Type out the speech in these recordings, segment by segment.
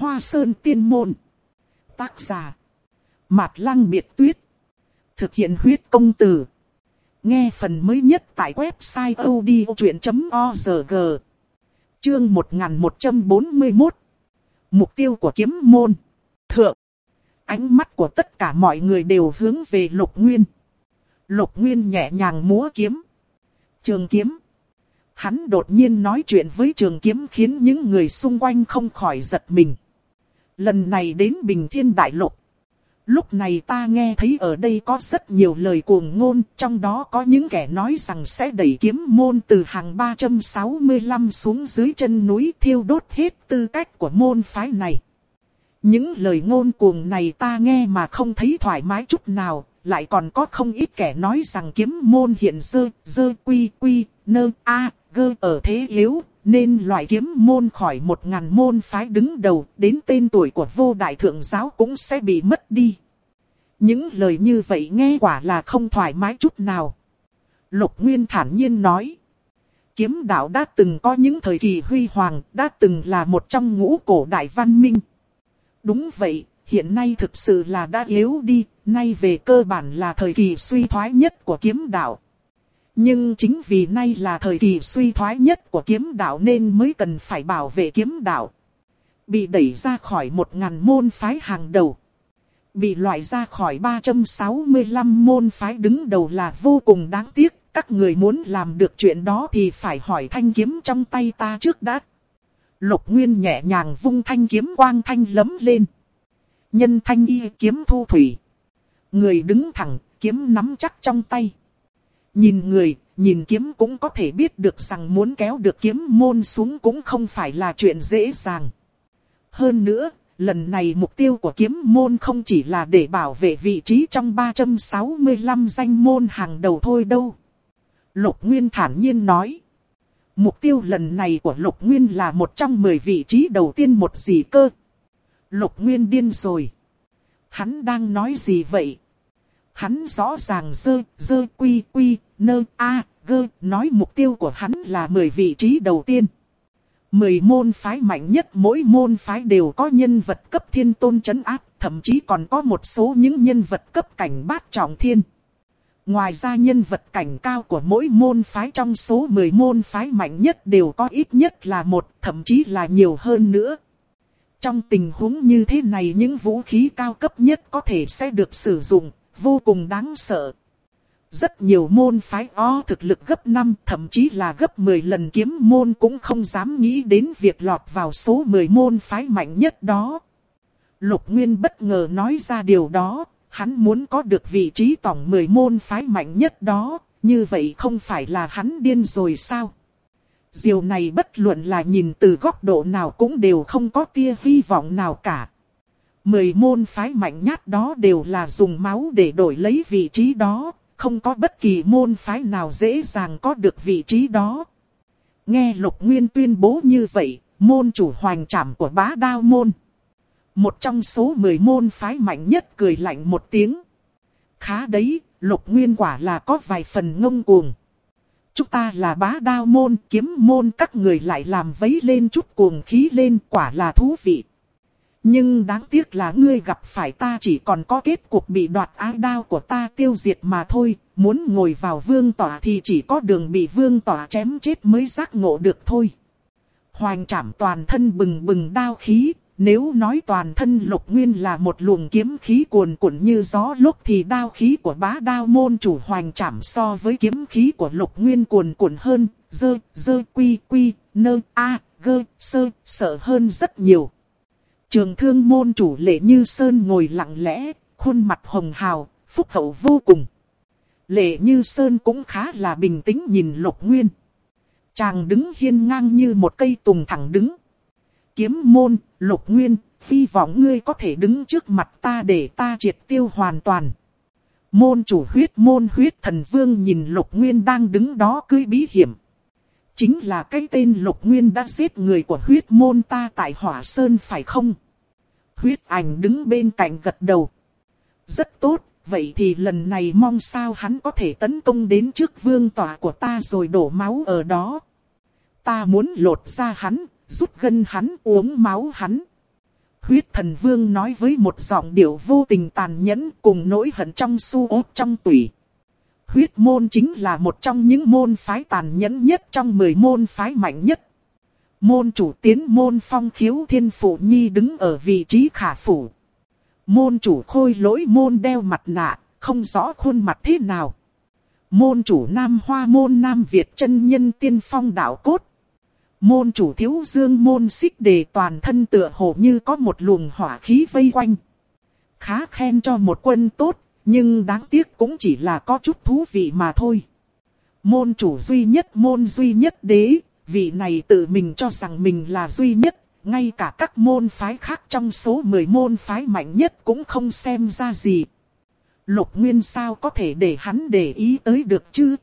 Hoa Sơn Tiên Môn. Tác giả Mạt Lăng Biệt Tuyết. Thực hiện huyết công từ. Nghe phần mới nhất tại website odchuyện.org. Chương 1141. Mục tiêu của kiếm môn. Thượng. Ánh mắt của tất cả mọi người đều hướng về Lục Nguyên. Lục Nguyên nhẹ nhàng múa kiếm. Trường kiếm. Hắn đột nhiên nói chuyện với trường kiếm khiến những người xung quanh không khỏi giật mình. Lần này đến Bình Thiên Đại Lục. Lúc này ta nghe thấy ở đây có rất nhiều lời cuồng ngôn, trong đó có những kẻ nói rằng sẽ đẩy kiếm môn từ hàng 365 xuống dưới chân núi, thiêu đốt hết tư cách của môn phái này. Những lời ngôn cuồng này ta nghe mà không thấy thoải mái chút nào, lại còn có không ít kẻ nói rằng kiếm môn hiện ở thế yếu, nên loại kiếm môn khỏi 1000 môn phái đứng đầu, đến tên tuổi của vô đại thượng giáo cũng sẽ bị mất đi. Những lời như vậy nghe quả là không thoải mái chút nào. Lục Nguyên thản nhiên nói. Kiếm đạo đã từng có những thời kỳ huy hoàng, đã từng là một trong ngũ cổ đại văn minh. Đúng vậy, hiện nay thực sự là đã yếu đi, nay về cơ bản là thời kỳ suy thoái nhất của kiếm đạo. Nhưng chính vì nay là thời kỳ suy thoái nhất của kiếm đạo nên mới cần phải bảo vệ kiếm đạo. Bị đẩy ra khỏi 1000 môn phái hàng đầu. Bị loại ra khỏi 365 môn phái đứng đầu là vô cùng đáng tiếc. Các người muốn làm được chuyện đó thì phải hỏi thanh kiếm trong tay ta trước đã. Lục Nguyên nhẹ nhàng vung thanh kiếm, quang thanh lấm lên. Nhân thanh y kiếm thu thủy. Người đứng thẳng, kiếm nắm chắc trong tay. Nhìn người, nhìn kiếm cũng có thể biết được rằng muốn kéo được kiếm môn xuống cũng không phải là chuyện dễ dàng. Hơn nữa, lần này mục tiêu của kiếm môn không chỉ là để bảo vệ vị trí trong 365 danh môn hàng đầu thôi đâu. Lục Nguyên thản nhiên nói. Mục tiêu lần này của Lục Nguyên là một trong 10 vị trí đầu tiên một gì cơ. Lục Nguyên điên rồi. Hắn đang nói gì vậy? Hắn rõ ràng nói mục tiêu của hắn là 10 vị trí đầu tiên. 10 môn phái mạnh nhất, mỗi môn phái đều có nhân vật cấp thiên tôn trấn áp, thậm chí còn có một số những nhân vật cấp cảnh bát trọng thiên. Ngoài ra nhân vật cảnh cao của mỗi môn phái trong số 10 môn phái mạnh nhất đều có ít nhất là một, thậm chí là nhiều hơn nữa. Trong tình huống như thế này những vũ khí cao cấp nhất có thể sẽ được sử dụng, vô cùng đáng sợ. Rất nhiều môn phái thực lực gấp 5, thậm chí là gấp 10 lần kiếm môn cũng không dám nghĩ đến việc lọt vào số 10 môn phái mạnh nhất đó. Lục Nguyên bất ngờ nói ra điều đó, hắn muốn có được vị trí tổng 10 môn phái mạnh nhất đó, như vậy không phải là hắn điên rồi sao? Điều này bất luận là nhìn từ góc độ nào cũng đều không có tia hy vọng nào cả. 10 môn phái mạnh nhất đó đều là dùng máu để đổi lấy vị trí đó. Không có bất kỳ môn phái nào dễ dàng có được vị trí đó. Nghe Lục Nguyên tuyên bố như vậy, môn chủ Hoành Trảm của Bá Đao môn, một trong số 10 môn phái mạnh nhất, cười lạnh một tiếng. Khá đấy, Lục Nguyên quả là có vài phần ngông cuồng. Chúng ta là Bá Đao môn, kiếm môn các người lại làm vấy lên chút cuồng khí lên, quả là thú vị. Nhưng đáng tiếc là ngươi gặp phải ta chỉ còn có kết cục bị đoạt ái đao của ta tiêu diệt mà thôi. Muốn ngồi vào vương tỏa thì chỉ có đường bị vương tỏa chém chết mới giác ngộ được thôi. Hoành Trảm toàn thân bừng bừng đao khí. Nếu nói toàn thân Lục Nguyên là một luồng kiếm khí cuồn cuộn như gió lúc thì đao khí của Bá Đao môn chủ Hoành Trảm so với kiếm khí của Lục Nguyên cuồn cuộn hơn. Sợ hơn rất nhiều. Trường Thương môn chủ Lệ Như Sơn ngồi lặng lẽ, khuôn mặt hồng hào, phúc hậu vô cùng. Lệ Như Sơn cũng khá là bình tĩnh nhìn Lục Nguyên. Chàng đứng hiên ngang như một cây tùng thẳng đứng. Kiếm môn, Lục Nguyên, hy vọng ngươi có thể đứng trước mặt ta để ta triệt tiêu hoàn toàn. Môn chủ huyết thần vương nhìn Lục Nguyên đang đứng đó cười bí hiểm. Chính là cái tên Lục Nguyên đã giết người của huyết môn ta tại Hỏa Sơn phải không? Huyết Ảnh đứng bên cạnh gật đầu. Rất tốt, vậy thì lần này mong sao hắn có thể tấn công đến trước vương tỏa của ta rồi đổ máu ở đó. Ta muốn lột ra hắn, rút gân hắn, uống máu hắn. Huyết thần vương nói với một giọng điệu vô tình tàn nhẫn cùng nỗi hận trong xu ốt trong tủy. Huyết môn chính là một trong những môn phái tàn nhẫn nhất trong 10 môn phái mạnh nhất. Môn chủ Tiến môn Phong Khiếu Thiên Phụ Nhi đứng ở vị trí khả phủ. Môn chủ Khôi Lỗi môn đeo mặt nạ, không rõ khuôn mặt thế nào. Môn chủ Nam Hoa môn Nam Việt chân nhân tiên phong đạo cốt. Môn chủ Thiếu Dương môn Xích Đề toàn thân tựa hồ như có một luồng hỏa khí vây quanh. Khá khen cho một quân tốt, nhưng đáng tiếc cũng chỉ là có chút thú vị mà thôi. Môn chủ duy nhất môn duy nhất đế, vị này tự mình cho rằng mình là duy nhất, ngay cả các môn phái khác trong số 10 môn phái mạnh nhất cũng không xem ra gì. Lục Nguyên sao có thể để hắn để ý tới được chứ?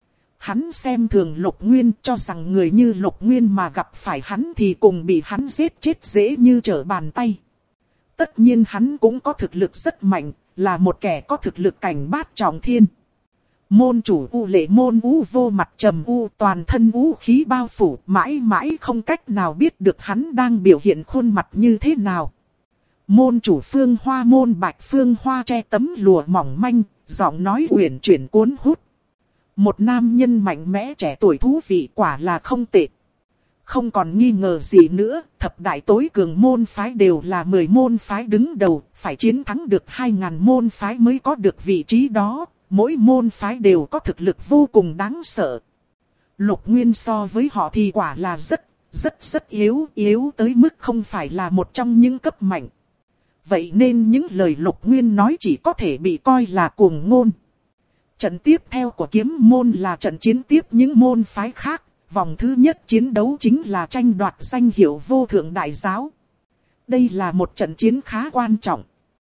Hắn xem thường Lục Nguyên, cho rằng người như Lục Nguyên mà gặp phải hắn thì cùng bị hắn giết chết dễ như trở bàn tay. Tất nhiên hắn cũng có thực lực rất mạnh, là một kẻ có thực lực cảnh bát trọng thiên. Môn chủ U Lệ môn U Vô mặt trầm U, toàn thân vũ khí bao phủ, mãi mãi không cách nào biết được hắn đang biểu hiện khuôn mặt như thế nào. Môn chủ Phương Hoa môn Bạch Phương Hoa che tấm lụa mỏng manh, giọng nói uyển chuyển cuốn hút. Một nam nhân mạnh mẽ trẻ tuổi thú vị quả là không tệ. Không còn nghi ngờ gì nữa, thập đại tối cường môn phái đều là 10 môn phái đứng đầu, phải chiến thắng được 2.000 môn phái mới có được vị trí đó. Mỗi môn phái đều có thực lực vô cùng đáng sợ. Lục Nguyên so với họ thì quả là rất yếu tới mức không phải là một trong những cấp mạnh. Vậy nên những lời Lục Nguyên nói chỉ có thể bị coi là cuồng ngôn. Trận tiếp theo của kiếm môn là trận chiến tiếp những môn phái khác. Vòng thứ nhất chiến đấu chính là tranh đoạt danh hiệu vô thượng đại giáo. Đây là một trận chiến khá quan trọng.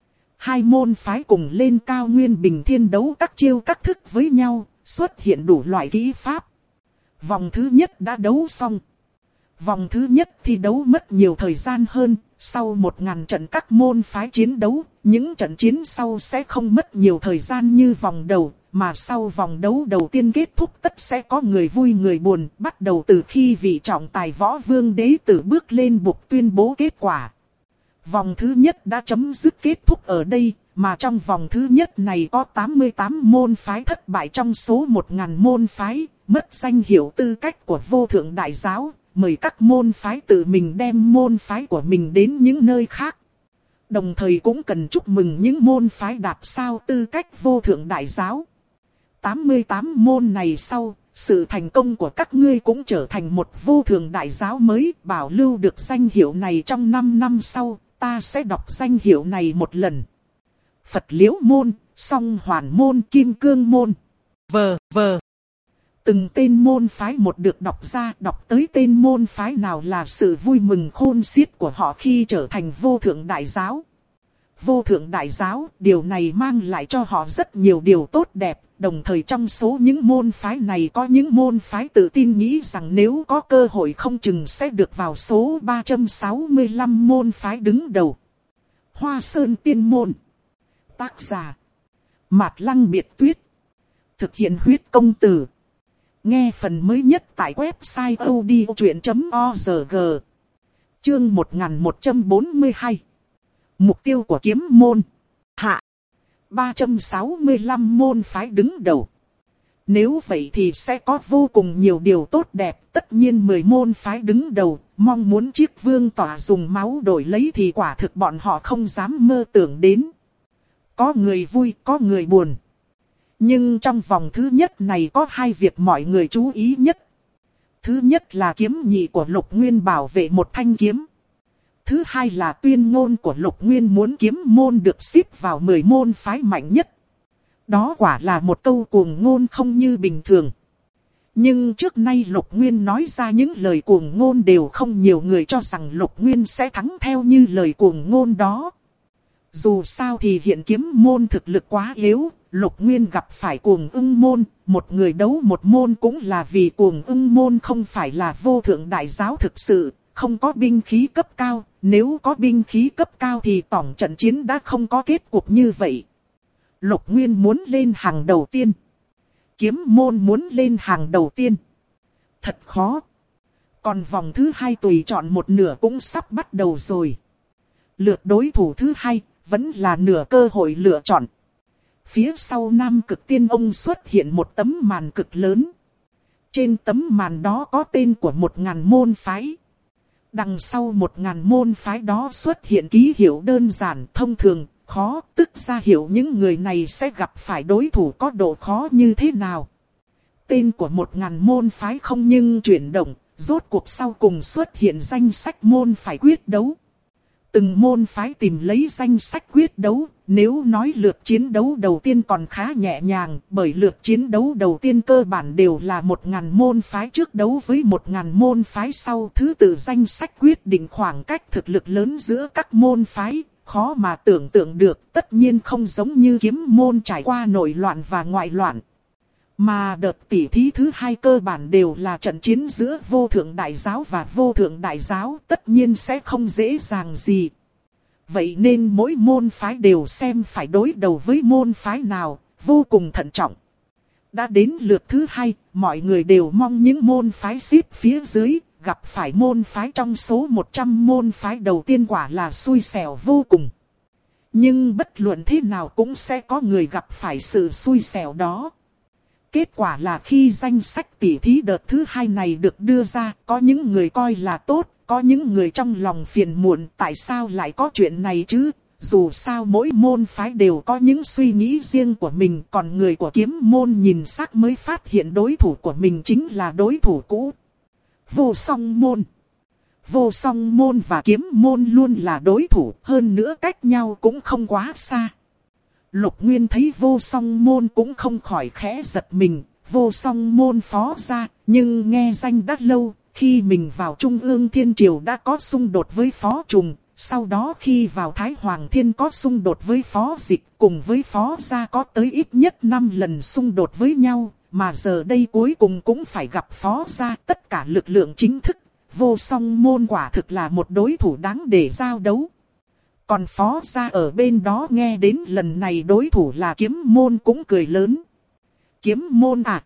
Hai môn phái cùng lên cao nguyên bình thiên đấu các chiêu các thức với nhau, xuất hiện đủ loại kỹ pháp. Vòng thứ nhất đã đấu xong. Vòng thứ nhất thi đấu mất nhiều thời gian hơn, sau 1000 trận các môn phái chiến đấu, những trận chiến sau sẽ không mất nhiều thời gian như vòng đầu, mà sau vòng đấu đầu tiên kết thúc tất sẽ có người vui người buồn, bắt đầu từ khi vị trọng tài Võ Vương Đế Tử bước lên bục tuyên bố kết quả. Vòng thứ nhất đã chấm dứt kết thúc ở đây, mà trong vòng thứ nhất này có 88 môn phái thất bại trong số 1000 môn phái, mất danh hiệu tư cách của vô thượng đại giáo, mời các môn phái tự mình đem môn phái của mình đến những nơi khác. Đồng thời cũng cần chúc mừng những môn phái đạt sao tư cách vô thượng đại giáo. 88 môn này sau, sự thành công của các ngươi cũng trở thành một vô thượng đại giáo mới, bảo lưu được danh hiệu này trong 5 năm sau. Ta sẽ đọc danh hiệu này một lần. Phật Liễu môn, Song Hoàn môn, Kim Cương môn. Từng tên môn phái một được đọc ra, đọc tới tên môn phái nào là sự vui mừng khôn xiết của họ khi trở thành vô thượng đại giáo. Vô thượng đại giáo, điều này mang lại cho họ rất nhiều điều tốt đẹp. Đồng thời trong số những môn phái này có những môn phái tự tin nghĩ rằng nếu có cơ hội không chừng sẽ được vào số 365 môn phái đứng đầu. Hoa Sơn Tiên Môn. Tác giả Mạt Lăng Biệt Tuyết. Thực hiện huyết công từ. Nghe phần mới nhất tại website odchuyện.org. Chương 1142. Mục tiêu của kiếm môn. Hạ. 365 môn phái đứng đầu. Nếu vậy thì sẽ có vô cùng nhiều điều tốt đẹp. Tất nhiên 10 môn phái đứng đầu, mong muốn chiếc vương tỏa dùng máu đổi lấy thì quả thực bọn họ không dám mơ tưởng đến. Có người vui, có người buồn. Nhưng trong vòng thứ nhất này có hai việc mọi người chú ý nhất. Thứ nhất là kiếm nhị của Lục Nguyên bảo vệ một thanh kiếm. Thứ hai là tuyên ngôn của Lục Nguyên muốn kiếm môn được xếp vào 10 môn phái mạnh nhất. Đó quả là một câu cuồng ngôn không như bình thường. Nhưng trước nay Lục Nguyên nói ra những lời cuồng ngôn đều không nhiều người cho rằng Lục Nguyên sẽ thắng theo như lời cuồng ngôn đó. Dù sao thì hiện kiếm môn thực lực quá yếu, Lục Nguyên gặp phải cuồng ưng môn, một người đấu một môn cũng là vì cuồng ưng môn không phải là vô thượng đại giáo thực sự, không có binh khí cấp cao, nếu có binh khí cấp cao thì tổng trận chiến đã không có kết cục như vậy. Lục Nguyên muốn lên hàng đầu tiên. Kiếm môn muốn lên hàng đầu tiên. Thật khó. Còn vòng thứ hai tùy chọn một nửa cũng sắp bắt đầu rồi. lượt đối thủ thứ hai, vẫn là nửa cơ hội lựa chọn. Phía sau Nam Cực Tiên Ông xuất hiện một tấm màn cực lớn. Trên tấm màn đó có tên của 1000 môn phái. Đằng sau 1000 môn phái đó xuất hiện ký hiệu đơn giản thông thường, khó, tức ra hiệu những người này sẽ gặp phải đối thủ có độ khó như thế nào. Tên của 1000 môn phái không nhưng chuyển động, rốt cuộc sau cùng xuất hiện danh sách môn phái quyết đấu. Từng môn phái tìm lấy danh sách quyết đấu, nếu nói lượt chiến đấu đầu tiên còn khá nhẹ nhàng, bởi lượt chiến đấu đầu tiên cơ bản đều là 1000 môn phái trước đấu với 1000 môn phái sau. Thứ tự danh sách quyết định khoảng cách thực lực lớn giữa các môn phái, khó mà tưởng tượng được, tất nhiên không giống như kiếm môn trải qua nội loạn và ngoại loạn. Mà đợt tỉ thí thứ hai cơ bản đều là trận chiến giữa vô thượng đại giáo và vô thượng đại giáo, tất nhiên sẽ không dễ dàng gì. Vậy nên mỗi môn phái đều xem phải đối đầu với môn phái nào, vô cùng thận trọng. Đã đến lượt thứ hai, mọi người đều mong những môn phái xếp phía dưới, gặp phải môn phái trong số 100 môn phái đầu tiên quả là xui xẻo vô cùng. Nhưng bất luận thế nào cũng sẽ có người gặp phải sự xui xẻo đó. Kết quả là khi danh sách tỉ thí đợt thứ hai này được đưa ra, có những người coi là tốt, có những người trong lòng phiền muộn, tại sao lại có chuyện này chứ? Dù sao mỗi môn phái đều có những suy nghĩ riêng của mình, còn người của kiếm môn nhìn sắc mới phát hiện đối thủ của mình chính là đối thủ cũ. Vô Song Môn. Vô Song Môn và kiếm môn luôn là đối thủ, hơn nữa cách nhau cũng không quá xa. Lục Nguyên thấy Vô Song Môn cũng không khỏi khẽ giật mình, Vô Song Môn phó ra, nhưng nghe danh đã lâu, khi mình vào Trung ương Thiên Triều đã có xung đột với Phó Trùng, sau đó khi vào Thái Hoàng Thiên có xung đột với Phó Dịch, cùng với Phó gia có tới ít nhất 5 lần xung đột với nhau, mà giờ đây cuối cùng cũng phải gặp Phó gia. Tất cả lực lượng chính thức, Vô Song Môn quả thực là một đối thủ đáng để giao đấu. Còn Phó gia ở bên đó nghe đến lần này đối thủ là kiếm môn cũng cười lớn. Kiếm môn à?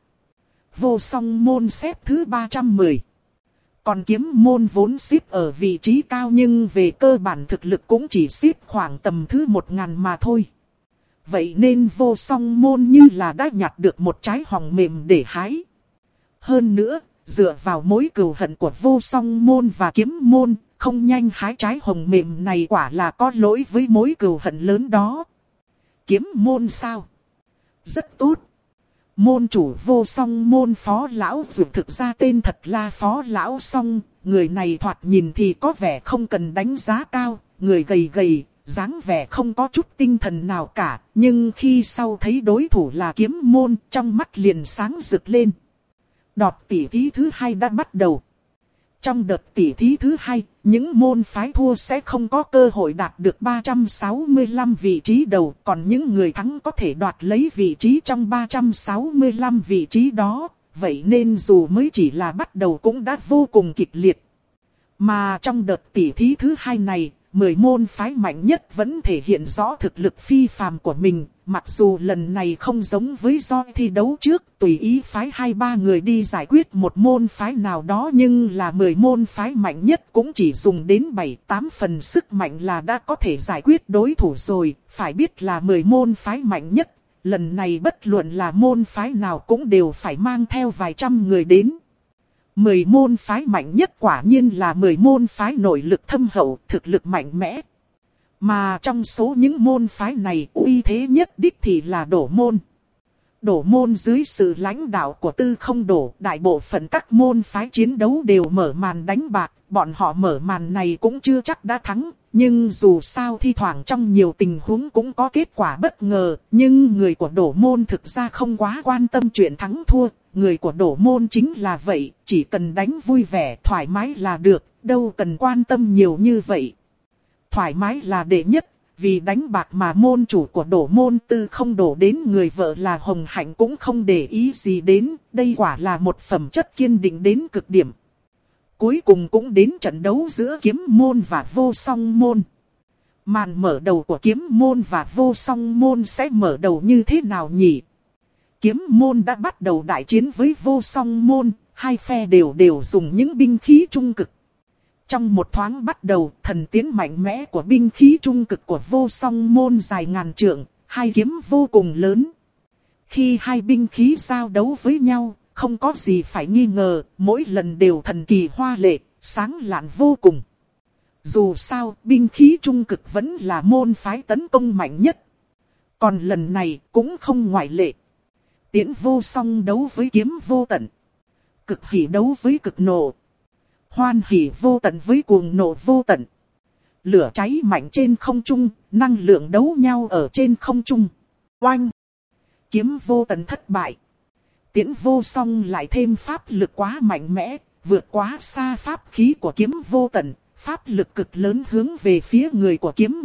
Vô Song Môn xếp thứ 310. Còn kiếm môn vốn xếp ở vị trí cao nhưng về cơ bản thực lực cũng chỉ xếp khoảng tầm thứ 1000 mà thôi. Vậy nên Vô Song Môn như là đã nhặt được một trái hồng mềm để hái. Hơn nữa, dựa vào mối cừu hận của Vô Song Môn và kiếm môn, không nhanh hái trái hồng mềm này quả là có lỗi với mối cừu hận lớn đó. Kiếm môn sao? Rất tốt. Môn chủ Vô Song Môn Phó Lão Dược thực ra tên thật là Phó Lão Song. Người này thoạt nhìn thì có vẻ không cần đánh giá cao, người gầy gầy, dáng vẻ không có chút tinh thần nào cả. Nhưng khi sau thấy đối thủ là kiếm môn, trong mắt liền sáng rực lên. Đọt tỉ thí thứ hai đã bắt đầu. Trong đợt tỉ thí thứ hai, những môn phái thua sẽ không có cơ hội đạt được 365 vị trí đầu, còn những người thắng có thể đoạt lấy vị trí trong 365 vị trí đó. Vậy nên dù mới chỉ là bắt đầu cũng đã vô cùng kịch liệt. Mà trong đợt tỉ thí thứ hai này, 10 môn phái mạnh nhất vẫn thể hiện rõ thực lực phi phàm của mình. Mặc dù lần này không giống với do thi đấu trước, tùy ý phái 2-3 người đi giải quyết một môn phái nào đó, nhưng là 10 môn phái mạnh nhất cũng chỉ dùng đến 7-8 phần sức mạnh là đã có thể giải quyết đối thủ rồi. Phải biết là 10 môn phái mạnh nhất, lần này bất luận là môn phái nào cũng đều phải mang theo vài trăm người đến. 10 môn phái mạnh nhất quả nhiên là 10 môn phái nội lực thâm hậu, thực lực mạnh mẽ. Mà trong số những môn phái này uy thế nhất đích thì là Đổ Môn. Đổ Môn dưới sự lãnh đạo của Tư Không Đổ, đại bộ phận các môn phái chiến đấu đều mở màn đánh bạc. Bọn họ mở màn này cũng chưa chắc đã thắng, nhưng dù sao thi thoảng trong nhiều tình huống cũng có kết quả bất ngờ. Nhưng người của Đổ Môn thực ra không quá quan tâm chuyện thắng thua. Người của Đổ Môn chính là vậy, chỉ cần đánh vui vẻ, thoải mái là được, đâu cần quan tâm nhiều như vậy. Thoải mái là đệ nhất, vì đánh bạc mà môn chủ của Đổ Môn Tư Không Đổ đến người vợ là Hồng Hạnh cũng không để ý gì đến, đây quả là một phẩm chất kiên định đến cực điểm. Cuối cùng cũng đến trận đấu giữa kiếm môn và Vô Song Môn. Màn mở đầu của kiếm môn và Vô Song Môn sẽ mở đầu như thế nào nhỉ? Kiếm môn đã bắt đầu đại chiến với Vô Song Môn, hai phe đều dùng những binh khí trung cực. Trong một thoáng bắt đầu, thần tiến mạnh mẽ của binh khí trung cực của Vô Song Môn dài ngàn trượng, hai kiếm vô cùng lớn. Khi hai binh khí giao đấu với nhau, không có gì phải nghi ngờ, mỗi lần đều thần kỳ hoa lệ, sáng lạn vô cùng. Dù sao, binh khí trung cực vẫn là môn phái tấn công mạnh nhất. Còn lần này cũng không ngoại lệ. Tiễn Vô Song đấu với kiếm vô tận. Cực hỉ đấu với cực nộ. Hoan hỉ vô tận với cuồng nộ vô tận. Lửa cháy mạnh trên không trung, năng lượng đấu nhau ở trên không trung. Oanh! Kiếm vô tận thất bại. Tiễn Vô Song lại thêm pháp lực quá mạnh mẽ, vượt quá xa pháp khí của kiếm vô tận. Pháp lực cực lớn hướng về phía người của kiếm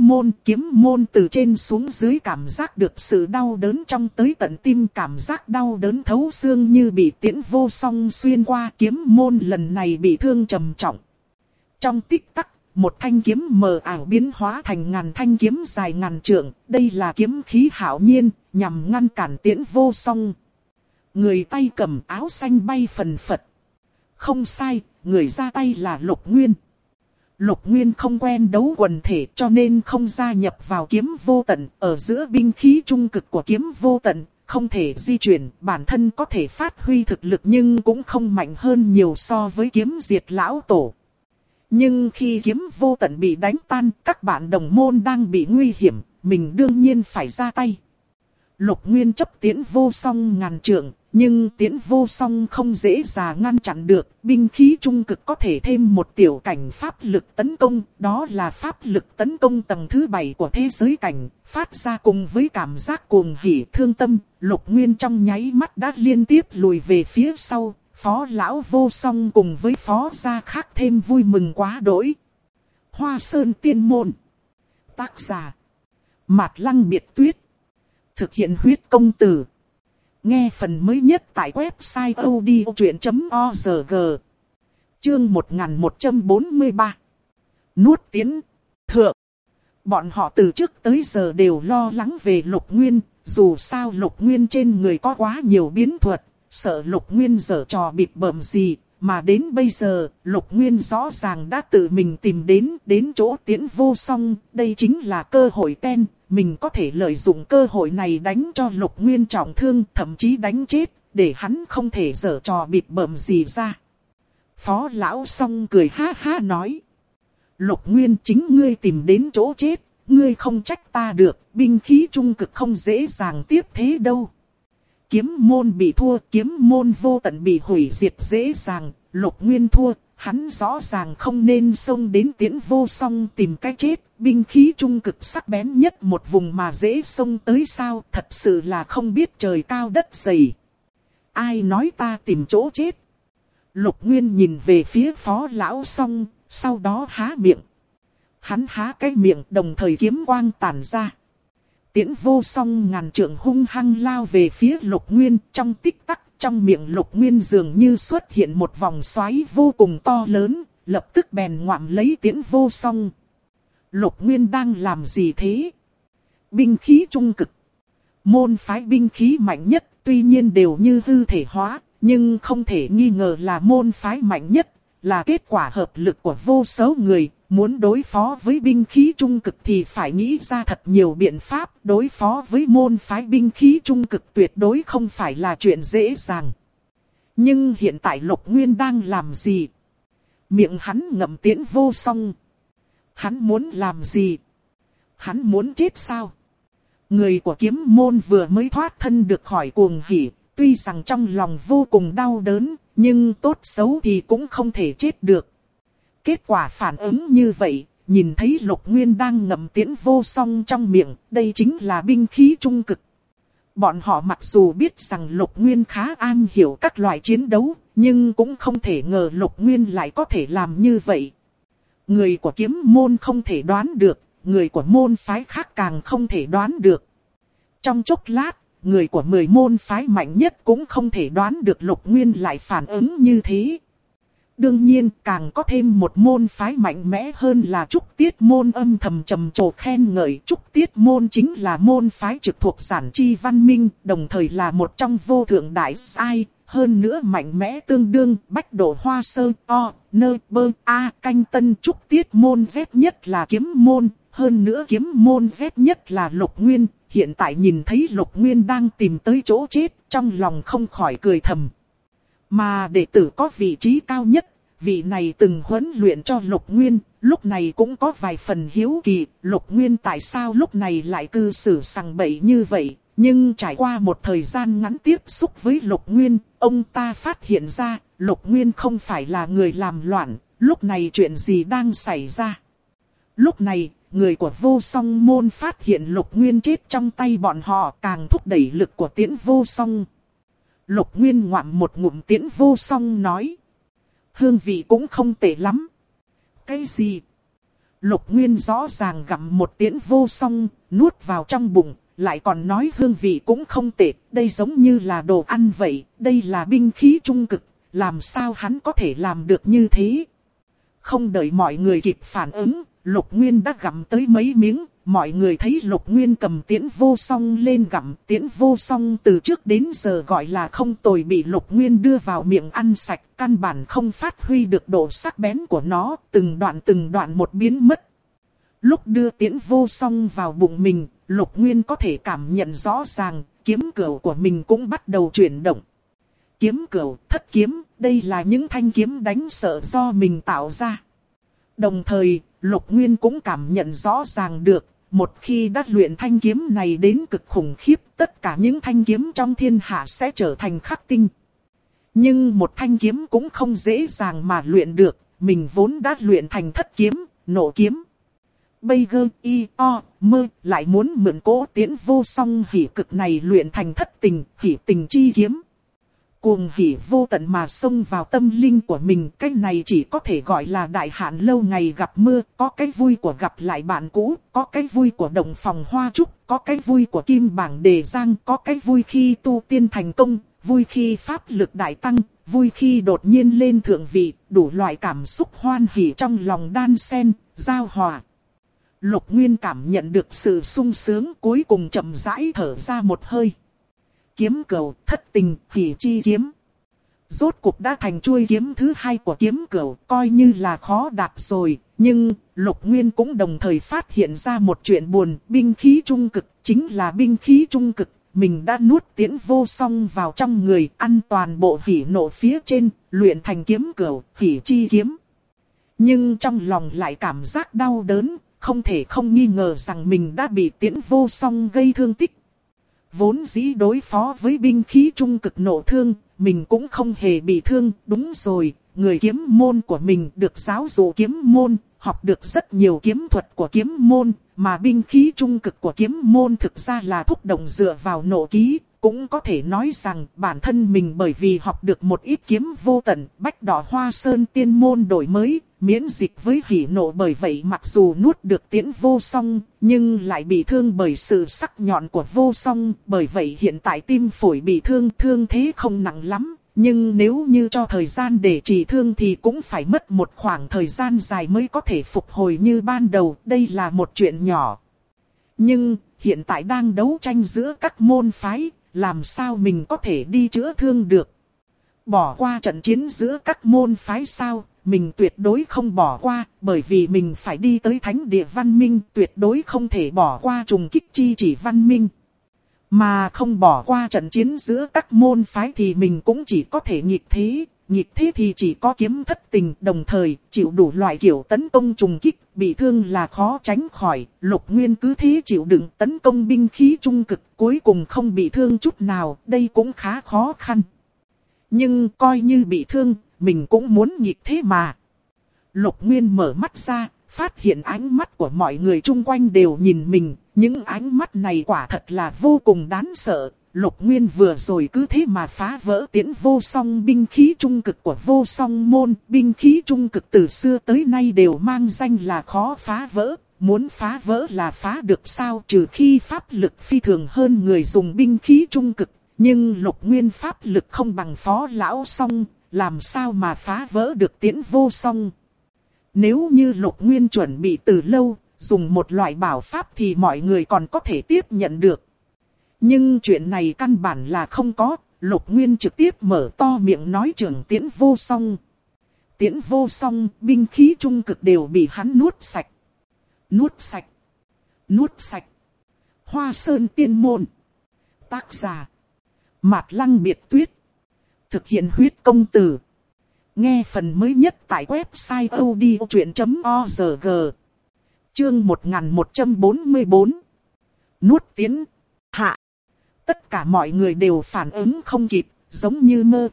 môn từ trên xuống dưới cảm giác được sự đau đớn trong tới tận tim, cảm giác đau đớn thấu xương như bị Tiễn Vô Song xuyên qua. Kiếm môn lần này bị thương trầm trọng. Trong tích tắc, một thanh kiếm mờ ảo biến hóa thành ngàn thanh kiếm dài ngàn trượng, đây là kiếm khí hạo nhiên, nhằm ngăn cản Tiễn Vô Song. Người tay cầm áo xanh bay phần phật. Không sai, người ra tay là Lục Nguyên. Lục Nguyên không quen đấu quần thể cho nên không gia nhập vào kiếm vô tận. Ở giữa binh khí trung cực của kiếm vô tận, không thể di chuyển, bản thân có thể phát huy thực lực nhưng cũng không mạnh hơn nhiều so với kiếm diệt lão tổ. Nhưng khi kiếm vô tận bị đánh tan, các bạn đồng môn đang bị nguy hiểm, mình đương nhiên phải ra tay. Lục Nguyên chấp Tiễn Vô Song ngàn trượng, nhưng Tiễn Vô Song không dễ dàng ngăn chặn được. Binh khí trung cực có thể thêm một tiểu cảnh pháp lực tấn công, đó là pháp lực tấn công tầng thứ 7 của thế giới cảnh, phát ra cùng với cảm giác cuồng hỉ thương tâm. Lục Nguyên trong nháy mắt đã liên tiếp lùi về phía sau, Phó Lão Vô Song cùng với Phó gia khác thêm vui mừng quá đỗi. Hoa Sơn Tiên Môn. Tác giả Mạt Lăng Biệt Tuyết. Thực hiện huyết công từ. Nghe phần mới nhất tại website odchuyện.org. Chương 1143. Nuốt tiến. Thượng. Bọn họ từ trước tới giờ đều lo lắng về Lục Nguyên. Dù sao Lục Nguyên trên người có quá nhiều biến thuật. Sợ Lục Nguyên giở trò bịp bợm gì. Mà đến bây giờ, Lục Nguyên rõ ràng đã tự mình tìm đến chỗ Tiễn Vô Song. Đây chính là cơ hội ten. Mình có thể lợi dụng cơ hội này đánh cho Lục Nguyên trọng thương, thậm chí đánh chết, để hắn không thể giở trò bịp bợm gì ra. Phó Lão Song cười ha ha nói. Lục Nguyên, chính ngươi tìm đến chỗ chết, ngươi không trách ta được, binh khí trung cực không dễ dàng tiếp thế đâu. Kiếm môn bị thua, kiếm môn vô tận bị hủy diệt dễ dàng, Lục Nguyên thua. Hắn rõ ràng không nên xông đến Tiễn Vô Song tìm cái chết, binh khí trung cực sắc bén nhất một vùng mà dễ xông tới sao, thật sự là không biết trời cao đất dày. Ai nói ta tìm chỗ chết? Lục Nguyên nhìn về phía Phó Lão Song, sau đó há miệng. Hắn há cái miệng đồng thời kiếm quang tản ra. Tiễn Vô Song ngàn trượng hung hăng lao về phía Lục Nguyên, trong tích tắc. Trong miệng Lục Nguyên dường như xuất hiện một vòng xoáy vô cùng to lớn, lập tức bèn ngoạm lấy Tiễn Vô Song. Lục Nguyên đang làm gì thế? Binh khí trung cực. Môn phái binh khí mạnh nhất tuy nhiên đều như hư thể hóa, nhưng không thể nghi ngờ là môn phái mạnh nhất, là kết quả hợp lực của vô số người. Muốn đối phó với binh khí trung cực thì phải nghĩ ra thật nhiều biện pháp. Đối phó với môn phái binh khí trung cực tuyệt đối không phải là chuyện dễ dàng. Nhưng hiện tại Lục Nguyên đang làm gì? Miệng hắn ngậm Tiễn Vô Song. Hắn muốn làm gì? Hắn muốn chết sao? Người của kiếm môn vừa mới thoát thân được khỏi cuồng hỉ. Tuy rằng trong lòng vô cùng đau đớn, nhưng tốt xấu thì cũng không thể chết được. Kết quả phản ứng như vậy, nhìn thấy Lục Nguyên đang ngậm Tiễn Vô Song trong miệng, đây chính là binh khí trung cực. Bọn họ mặc dù biết rằng Lục Nguyên khá am hiểu các loại chiến đấu, nhưng cũng không thể ngờ Lục Nguyên lại có thể làm như vậy. Người của kiếm môn không thể đoán được, người của môn phái khác càng không thể đoán được. Trong chốc lát, người của 10 môn phái mạnh nhất cũng không thể đoán được Lục Nguyên lại phản ứng như thế. Đương nhiên càng có thêm một môn phái mạnh mẽ hơn là Trúc Tiết môn âm thầm trầm trồ khen ngợi. Trúc Tiết môn chính là môn phái trực thuộc Giản Chi Văn Minh, đồng thời là một trong vô thượng đại sai, hơn nữa mạnh mẽ tương đương bách độ hoa sơ o, nơ bơ a canh tân trúc tiết môn Z nhất là kiếm môn, hơn nữa kiếm môn Z nhất là Lục Nguyên. Hiện tại nhìn thấy Lục Nguyên đang tìm tới chỗ chết, trong lòng không khỏi cười thầm. Mà đệ tử có vị trí cao nhất, vị này từng huấn luyện cho Lục Nguyên, lúc này cũng có vài phần hiếu kỳ, Lục Nguyên tại sao lúc này lại cư xử sằng bậy như vậy. Nhưng trải qua một thời gian ngắn tiếp xúc với Lục Nguyên, ông ta phát hiện ra, Lục Nguyên không phải là người làm loạn, lúc này chuyện gì đang xảy ra. Lúc này, người của Vô Song môn phát hiện Lục Nguyên chết trong tay bọn họ, càng thúc đẩy lực của Tiễn Vô Song. Lục Nguyên ngoạm một ngụm Tiễn Vô Song nói. Hương vị cũng không tệ lắm. Cái gì? Lục Nguyên rõ ràng gặm một Tiễn Vô Song, nuốt vào trong bụng, lại còn nói hương vị cũng không tệ. Đây giống như là đồ ăn vậy, đây là binh khí trung cực, làm sao hắn có thể làm được như thế? Không đợi mọi người kịp phản ứng, Lục Nguyên đã gặm tới mấy miếng. Mọi người thấy Lục Nguyên cầm Tiễn Vô Song lên gặm. Tiễn Vô Song từ trước đến giờ gọi là không tồi, bị Lục Nguyên đưa vào miệng ăn sạch, căn bản không phát huy được độ sắc bén của nó, từng đoạn một biến mất. Lúc đưa Tiễn Vô Song vào bụng mình, Lục Nguyên có thể cảm nhận rõ ràng, kiếm cửu của mình cũng bắt đầu chuyển động. Kiếm cửu, thất kiếm, đây là những thanh kiếm đánh sợ do mình tạo ra. Đồng thời, Lục Nguyên cũng cảm nhận rõ ràng được, một khi đã luyện thanh kiếm này đến cực khủng khiếp, tất cả những thanh kiếm trong thiên hạ sẽ trở thành khắc tinh. Nhưng một thanh kiếm cũng không dễ dàng mà luyện được, mình vốn đã luyện thành thất kiếm, nộ kiếm. Bây giờ y o mơ lại muốn mượn cỗ Tiễn Vô Song hỉ cực này luyện thành thất tình, hỉ tình chi kiếm. Cuồng hỉ vô tận mà xông vào tâm linh của mình, cái này chỉ có thể gọi là đại hạn lâu ngày gặp mưa, có cái vui của gặp lại bạn cũ, có cái vui của động phòng hoa trúc, có cái vui của kim bảng đề giang, có cái vui khi tu tiên thành công, vui khi pháp lực đại tăng, vui khi đột nhiên lên thượng vị, đủ loại cảm xúc hoan hỉ trong lòng đan xen, giao hòa. Lục Nguyên cảm nhận được sự sung sướng, cuối cùng chậm rãi thở ra một hơi. Kiếm cửu, thất tình, hỉ chi kiếm. Rốt cuộc đã thành chuôi kiếm thứ hai của kiếm cửu, coi như là khó đạt rồi. Nhưng, Lục Nguyên cũng đồng thời phát hiện ra một chuyện buồn, binh khí trung cực, chính là binh khí trung cực. Mình đã nuốt Tiễn Vô Song vào trong người, ăn toàn bộ hỉ nộ phía trên, luyện thành kiếm cửu, hỉ chi kiếm. Nhưng trong lòng lại cảm giác đau đớn, không thể không nghi ngờ rằng mình đã bị Tiễn Vô Song gây thương tích. Vốn dĩ đối phó với binh khí trung cực nộ thương, mình cũng không hề bị thương. Đúng rồi, người kiếm môn của mình được giáo dụ kiếm môn, học được rất nhiều kiếm thuật của kiếm môn, mà binh khí trung cực của kiếm môn thực ra là thúc động dựa vào nộ ký. Cũng có thể nói rằng bản thân mình bởi vì học được một ít kiếm vô tận, bách đỏ hoa sơn tiên môn đổi mới, miễn dịch với hỉ nộ, bởi vậy mặc dù nuốt được Tiễn Vô Song, nhưng lại bị thương bởi sự sắc nhọn của Vô Song, bởi vậy hiện tại tim phổi bị thương, thương thế không nặng lắm. Nhưng nếu như cho thời gian để trị thương thì cũng phải mất một khoảng thời gian dài mới có thể phục hồi như ban đầu, đây là một chuyện nhỏ. Nhưng, hiện tại đang đấu tranh giữa các môn phái, làm sao mình có thể đi chữa thương được? Bỏ qua trận chiến giữa các môn phái sao? Mình tuyệt đối không bỏ qua, bởi vì mình phải đi tới thánh địa văn minh, tuyệt đối không thể bỏ qua trùng kích chi chỉ văn minh. Mà không bỏ qua trận chiến giữa các môn phái thì mình cũng chỉ có thể nghịch thế thì chỉ có kiếm thất tình, đồng thời chịu đủ loại kiểu tấn công trùng kích, bị thương là khó tránh khỏi. Lục Nguyên cứ thế chịu đựng tấn công binh khí trung cực, cuối cùng không bị thương chút nào, đây cũng khá khó khăn. Nhưng coi như bị thương, mình cũng muốn nghịch thế mà. Lục Nguyên mở mắt ra, phát hiện ánh mắt của mọi người chung quanh đều nhìn mình. Những ánh mắt này quả thật là vô cùng đáng sợ. Lục Nguyên vừa rồi cứ thế mà phá vỡ Tiễn Vô Song binh khí trung cực của Vô Song môn. Binh khí trung cực từ xưa tới nay đều mang danh là khó phá vỡ. Muốn phá vỡ là phá được sao, trừ khi pháp lực phi thường hơn người dùng binh khí trung cực. Nhưng Lục Nguyên pháp lực không bằng Phó Lão Song, làm sao mà phá vỡ được Tiễn Vô Song. Nếu như Lục Nguyên chuẩn bị từ lâu, dùng một loại bảo pháp thì mọi người còn có thể tiếp nhận được. Nhưng chuyện này căn bản là không có, Lục Nguyên trực tiếp mở to miệng nói trưởng Tiễn Vô Song. Tiễn Vô Song, binh khí trung cực đều bị hắn nuốt sạch. Nuốt sạch. Nuốt sạch. Hoa Sơn Tiên Môn. Tác giả. Mạt Lăng Biệt Tuyết. Thực hiện huyết công từ. Nghe phần mới nhất tại website odchuyện.org. Chương 1144. Nuốt tiến. Hạ. Tất cả mọi người đều phản ứng không kịp, giống như mơ.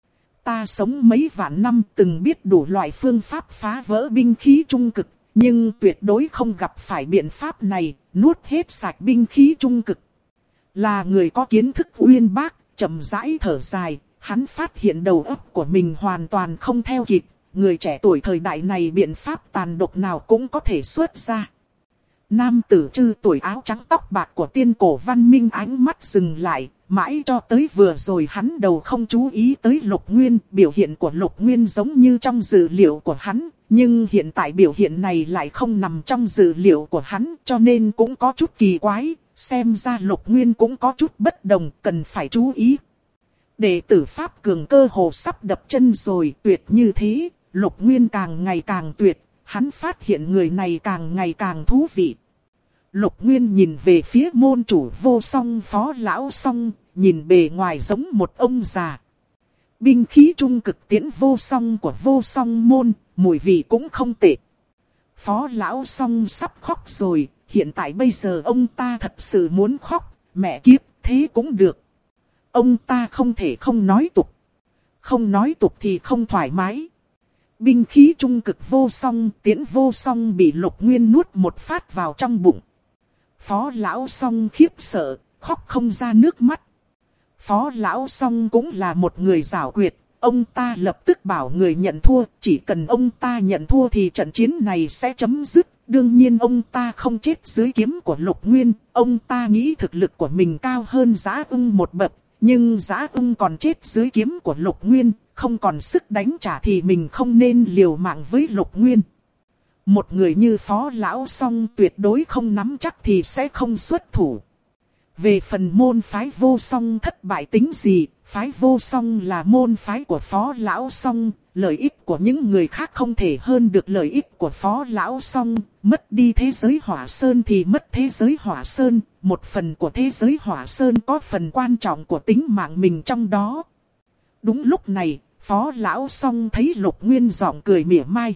Ta sống mấy vạn năm từng biết đủ loại phương pháp phá vỡ binh khí trung cực, nhưng tuyệt đối không gặp phải biện pháp này, nuốt hết sạch binh khí trung cực. Là người có kiến thức uyên bác, chậm rãi thở dài, hắn phát hiện đầu óc của mình hoàn toàn không theo kịp, người trẻ tuổi thời đại này biện pháp tàn độc nào cũng có thể xuất ra. Nam tử trư tuổi áo trắng tóc bạc của tiên cổ văn minh ánh mắt dừng lại, mãi cho tới vừa rồi hắn đầu không chú ý tới Lục Nguyên. Biểu hiện của Lục Nguyên giống như trong dự liệu của hắn, nhưng hiện tại biểu hiện này lại không nằm trong dự liệu của hắn, cho nên cũng có chút kỳ quái, xem ra Lục Nguyên cũng có chút bất đồng, cần phải chú ý. Đệ tử Pháp Cường cơ hồ sắp đập chân rồi, tuyệt như thế, Lục Nguyên càng ngày càng tuyệt, hắn phát hiện người này càng ngày càng thú vị. Lục Nguyên nhìn về phía môn chủ Vô Song Phó Lão Song, nhìn bề ngoài giống một ông già. Binh khí trung cực Tiễn Vô Song của Vô Song môn, mùi vị cũng không tệ. Phó Lão Song sắp khóc rồi, hiện tại bây giờ ông ta thật sự muốn khóc, mẹ kiếp, thế cũng được. Ông ta không thể không nói tục. Không nói tục thì không thoải mái. Binh khí trung cực Vô Song, Tiễn Vô Song bị Lục Nguyên nuốt một phát vào trong bụng. Phó Lão Song khiếp sợ, khóc không ra nước mắt. Phó Lão Song cũng là một người giảo quyệt, ông ta lập tức bảo người nhận thua, chỉ cần ông ta nhận thua thì trận chiến này sẽ chấm dứt. Đương nhiên ông ta không chết dưới kiếm của Lục Nguyên, ông ta nghĩ thực lực của mình cao hơn Dã Ưng một bậc, nhưng Dã Ưng còn chết dưới kiếm của Lục Nguyên, không còn sức đánh trả thì mình không nên liều mạng với Lục Nguyên. Một người như Phó Lão Song tuyệt đối không nắm chắc thì sẽ không xuất thủ. Về phần môn phái Vô Song thất bại tính gì, phái Vô Song là môn phái của Phó Lão Song, lợi ích của những người khác không thể hơn được lợi ích của Phó Lão Song, mất đi thế giới Hỏa Sơn thì mất thế giới Hỏa Sơn, một phần của thế giới Hỏa Sơn có phần quan trọng của tính mạng mình trong đó. Đúng lúc này, Phó Lão Song thấy Lục Nguyên giọng cười mỉa mai.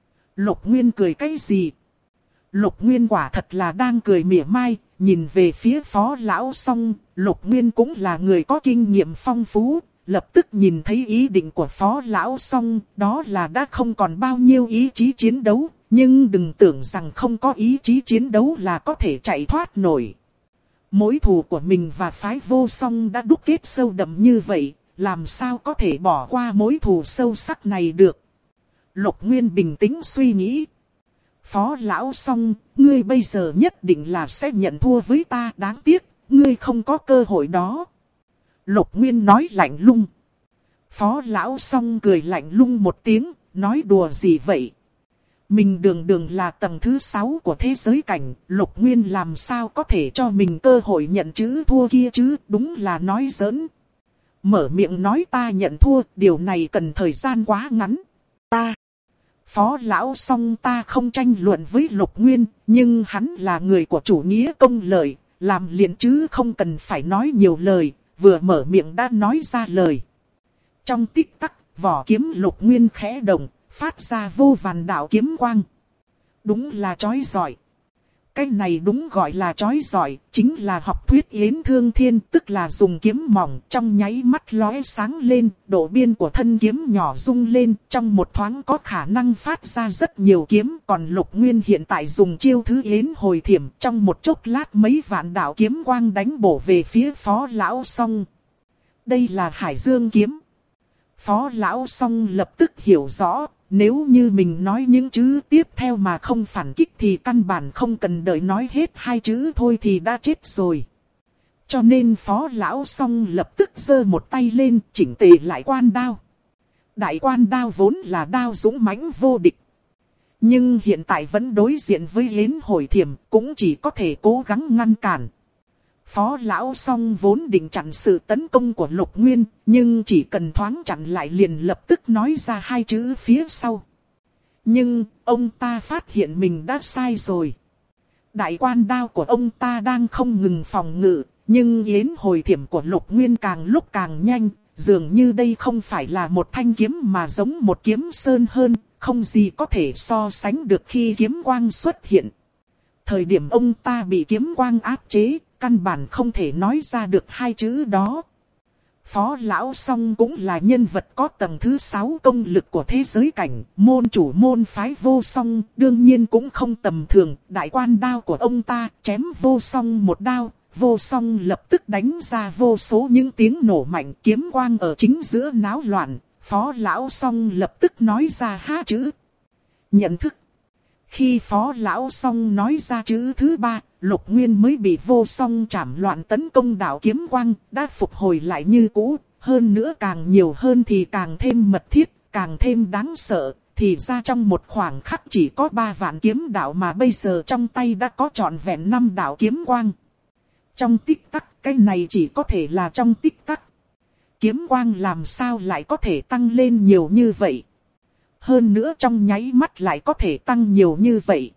Lục Nguyên cười cái gì? Lục Nguyên quả thật là đang cười mỉa mai, nhìn về phía Phó Lão Song, Lục Nguyên cũng là người có kinh nghiệm phong phú, lập tức nhìn thấy ý định của Phó Lão Song, đó là đã không còn bao nhiêu ý chí chiến đấu, nhưng đừng tưởng rằng không có ý chí chiến đấu là có thể chạy thoát nổi. Mối thù của mình và phái Vô Song đã đúc kết sâu đậm như vậy, làm sao có thể bỏ qua mối thù sâu sắc này được. Lục Nguyên bình tĩnh suy nghĩ. Phó Lão Song, ngươi bây giờ nhất định là sẽ nhận thua với ta, đáng tiếc, ngươi không có cơ hội đó. Lục Nguyên nói lạnh lùng. Phó Lão Song cười lạnh lùng một tiếng, nói đùa gì vậy? Mình đường đường là tầng thứ 6 của thế giới cảnh, Lục Nguyên làm sao có thể cho mình cơ hội nhận chữ thua kia chứ, đúng là nói giỡn. Mở miệng nói ta nhận thua, điều này cần thời gian quá ngắn. Phó Lão Song ta không tranh luận với Lục Nguyên, nhưng hắn là người của chủ nghĩa công lợi, làm liền chứ không cần phải nói nhiều lời, vừa mở miệng đã nói ra lời. Trong tích tắc, vỏ kiếm Lục Nguyên khẽ động, phát ra vô vàn đạo kiếm quang. Đúng là chói giỏi. Cái này đúng gọi là chói giỏi, chính là học thuyết Yến Thương Thiên, tức là dùng kiếm mỏng trong nháy mắt lóe sáng lên, độ biên của thân kiếm nhỏ rung lên, trong một thoáng có khả năng phát ra rất nhiều kiếm, còn Lục Nguyên hiện tại dùng chiêu thứ Yến Hồi Thiểm, trong một chốc lát mấy vạn đạo kiếm quang đánh bổ về phía Phó Lão Song. Đây là Hải Dương kiếm. Phó Lão Song lập tức hiểu rõ. Nếu như mình nói những chữ tiếp theo mà không phản kích thì căn bản không cần đợi nói hết hai chữ thôi thì đã chết rồi. Cho nên Phó Lão Song lập tức giơ một tay lên chỉnh tề lại quan đao. Đại quan đao vốn là đao dũng mãnh vô địch. Nhưng hiện tại vẫn đối diện với Yến Hồi Thiểm cũng chỉ có thể cố gắng ngăn cản. Phó Lão Song vốn định chặn sự tấn công của Lục Nguyên, nhưng chỉ cần thoáng chặn lại liền lập tức nói ra hai chữ phía sau. Nhưng, ông ta phát hiện mình đã sai rồi. Đại quan đao của ông ta đang không ngừng phòng ngự, nhưng yến hồi thiểm của Lục Nguyên càng lúc càng nhanh, dường như đây không phải là một thanh kiếm mà giống một kiếm sơn hơn, không gì có thể so sánh được khi kiếm quang xuất hiện. Thời điểm ông ta bị kiếm quang áp chế, căn bản không thể nói ra được hai chữ đó. Phó Lão Song cũng là nhân vật có tầng thứ 6 công lực của thế giới cảnh, môn chủ môn phái Vô Song, đương nhiên cũng không tầm thường. Đại quan đao của ông ta chém Vô Song một đao, Vô Song lập tức đánh ra vô số những tiếng nổ mạnh, kiếm quang ở chính giữa náo loạn. Phó Lão Song lập tức nói ra hai chữ nhận thức. Khi Phó Lão Song nói ra chữ thứ 3, Lục Nguyên mới bị Vô Song chảm loạn tấn công đạo kiếm quang, đã phục hồi lại như cũ. Hơn nữa càng nhiều hơn thì càng thêm mật thiết, càng thêm đáng sợ. Thì ra trong một khoảng khắc chỉ có 3 vạn kiếm đạo mà bây giờ trong tay đã có trọn vẹn 5 đạo kiếm quang. Trong tích tắc, cái này chỉ có thể là trong tích tắc. Kiếm quang làm sao lại có thể tăng lên nhiều như vậy? Hơn nữa trong nháy mắt lại có thể tăng nhiều như vậy.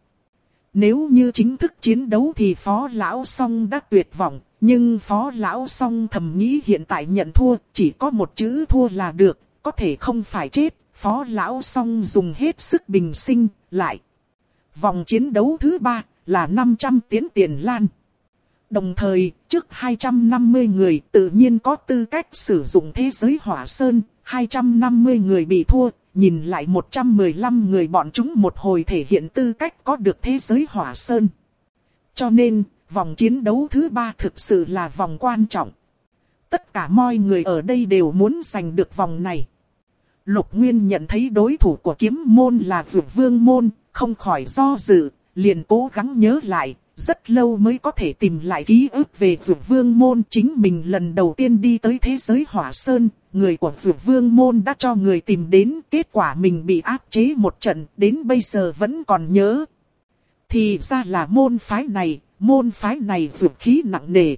Nếu như chính thức chiến đấu thì Phó Lão Song đã tuyệt vọng. Nhưng Phó Lão Song thầm nghĩ hiện tại nhận thua, chỉ có một chữ thua là được, có thể không phải chết. Phó Lão Song dùng hết sức bình sinh, lại. Vòng chiến đấu thứ 3 là 500 tiến tiền lan. Đồng thời, trước 250 người tự nhiên có tư cách sử dụng thế giới hỏa sơn, 250 người bị thua. Nhìn lại 115 người bọn chúng một hồi thể hiện tư cách có được thế giới hỏa sơn. Cho nên, vòng chiến đấu thứ 3 thực sự là vòng quan trọng. Tất cả mọi người ở đây đều muốn giành được vòng này. Lục Nguyên nhận thấy đối thủ của kiếm môn là Dược Vương môn, không khỏi do dự, liền cố gắng nhớ lại. Rất lâu mới có thể tìm lại ký ức về Dược Vương môn. Chính mình lần đầu tiên đi tới thế giới hỏa sơn, người của Dược Vương môn đã cho người tìm đến, kết quả mình bị áp chế một trận, đến bây giờ vẫn còn nhớ. Thì ra là môn phái này dược khí nặng nề.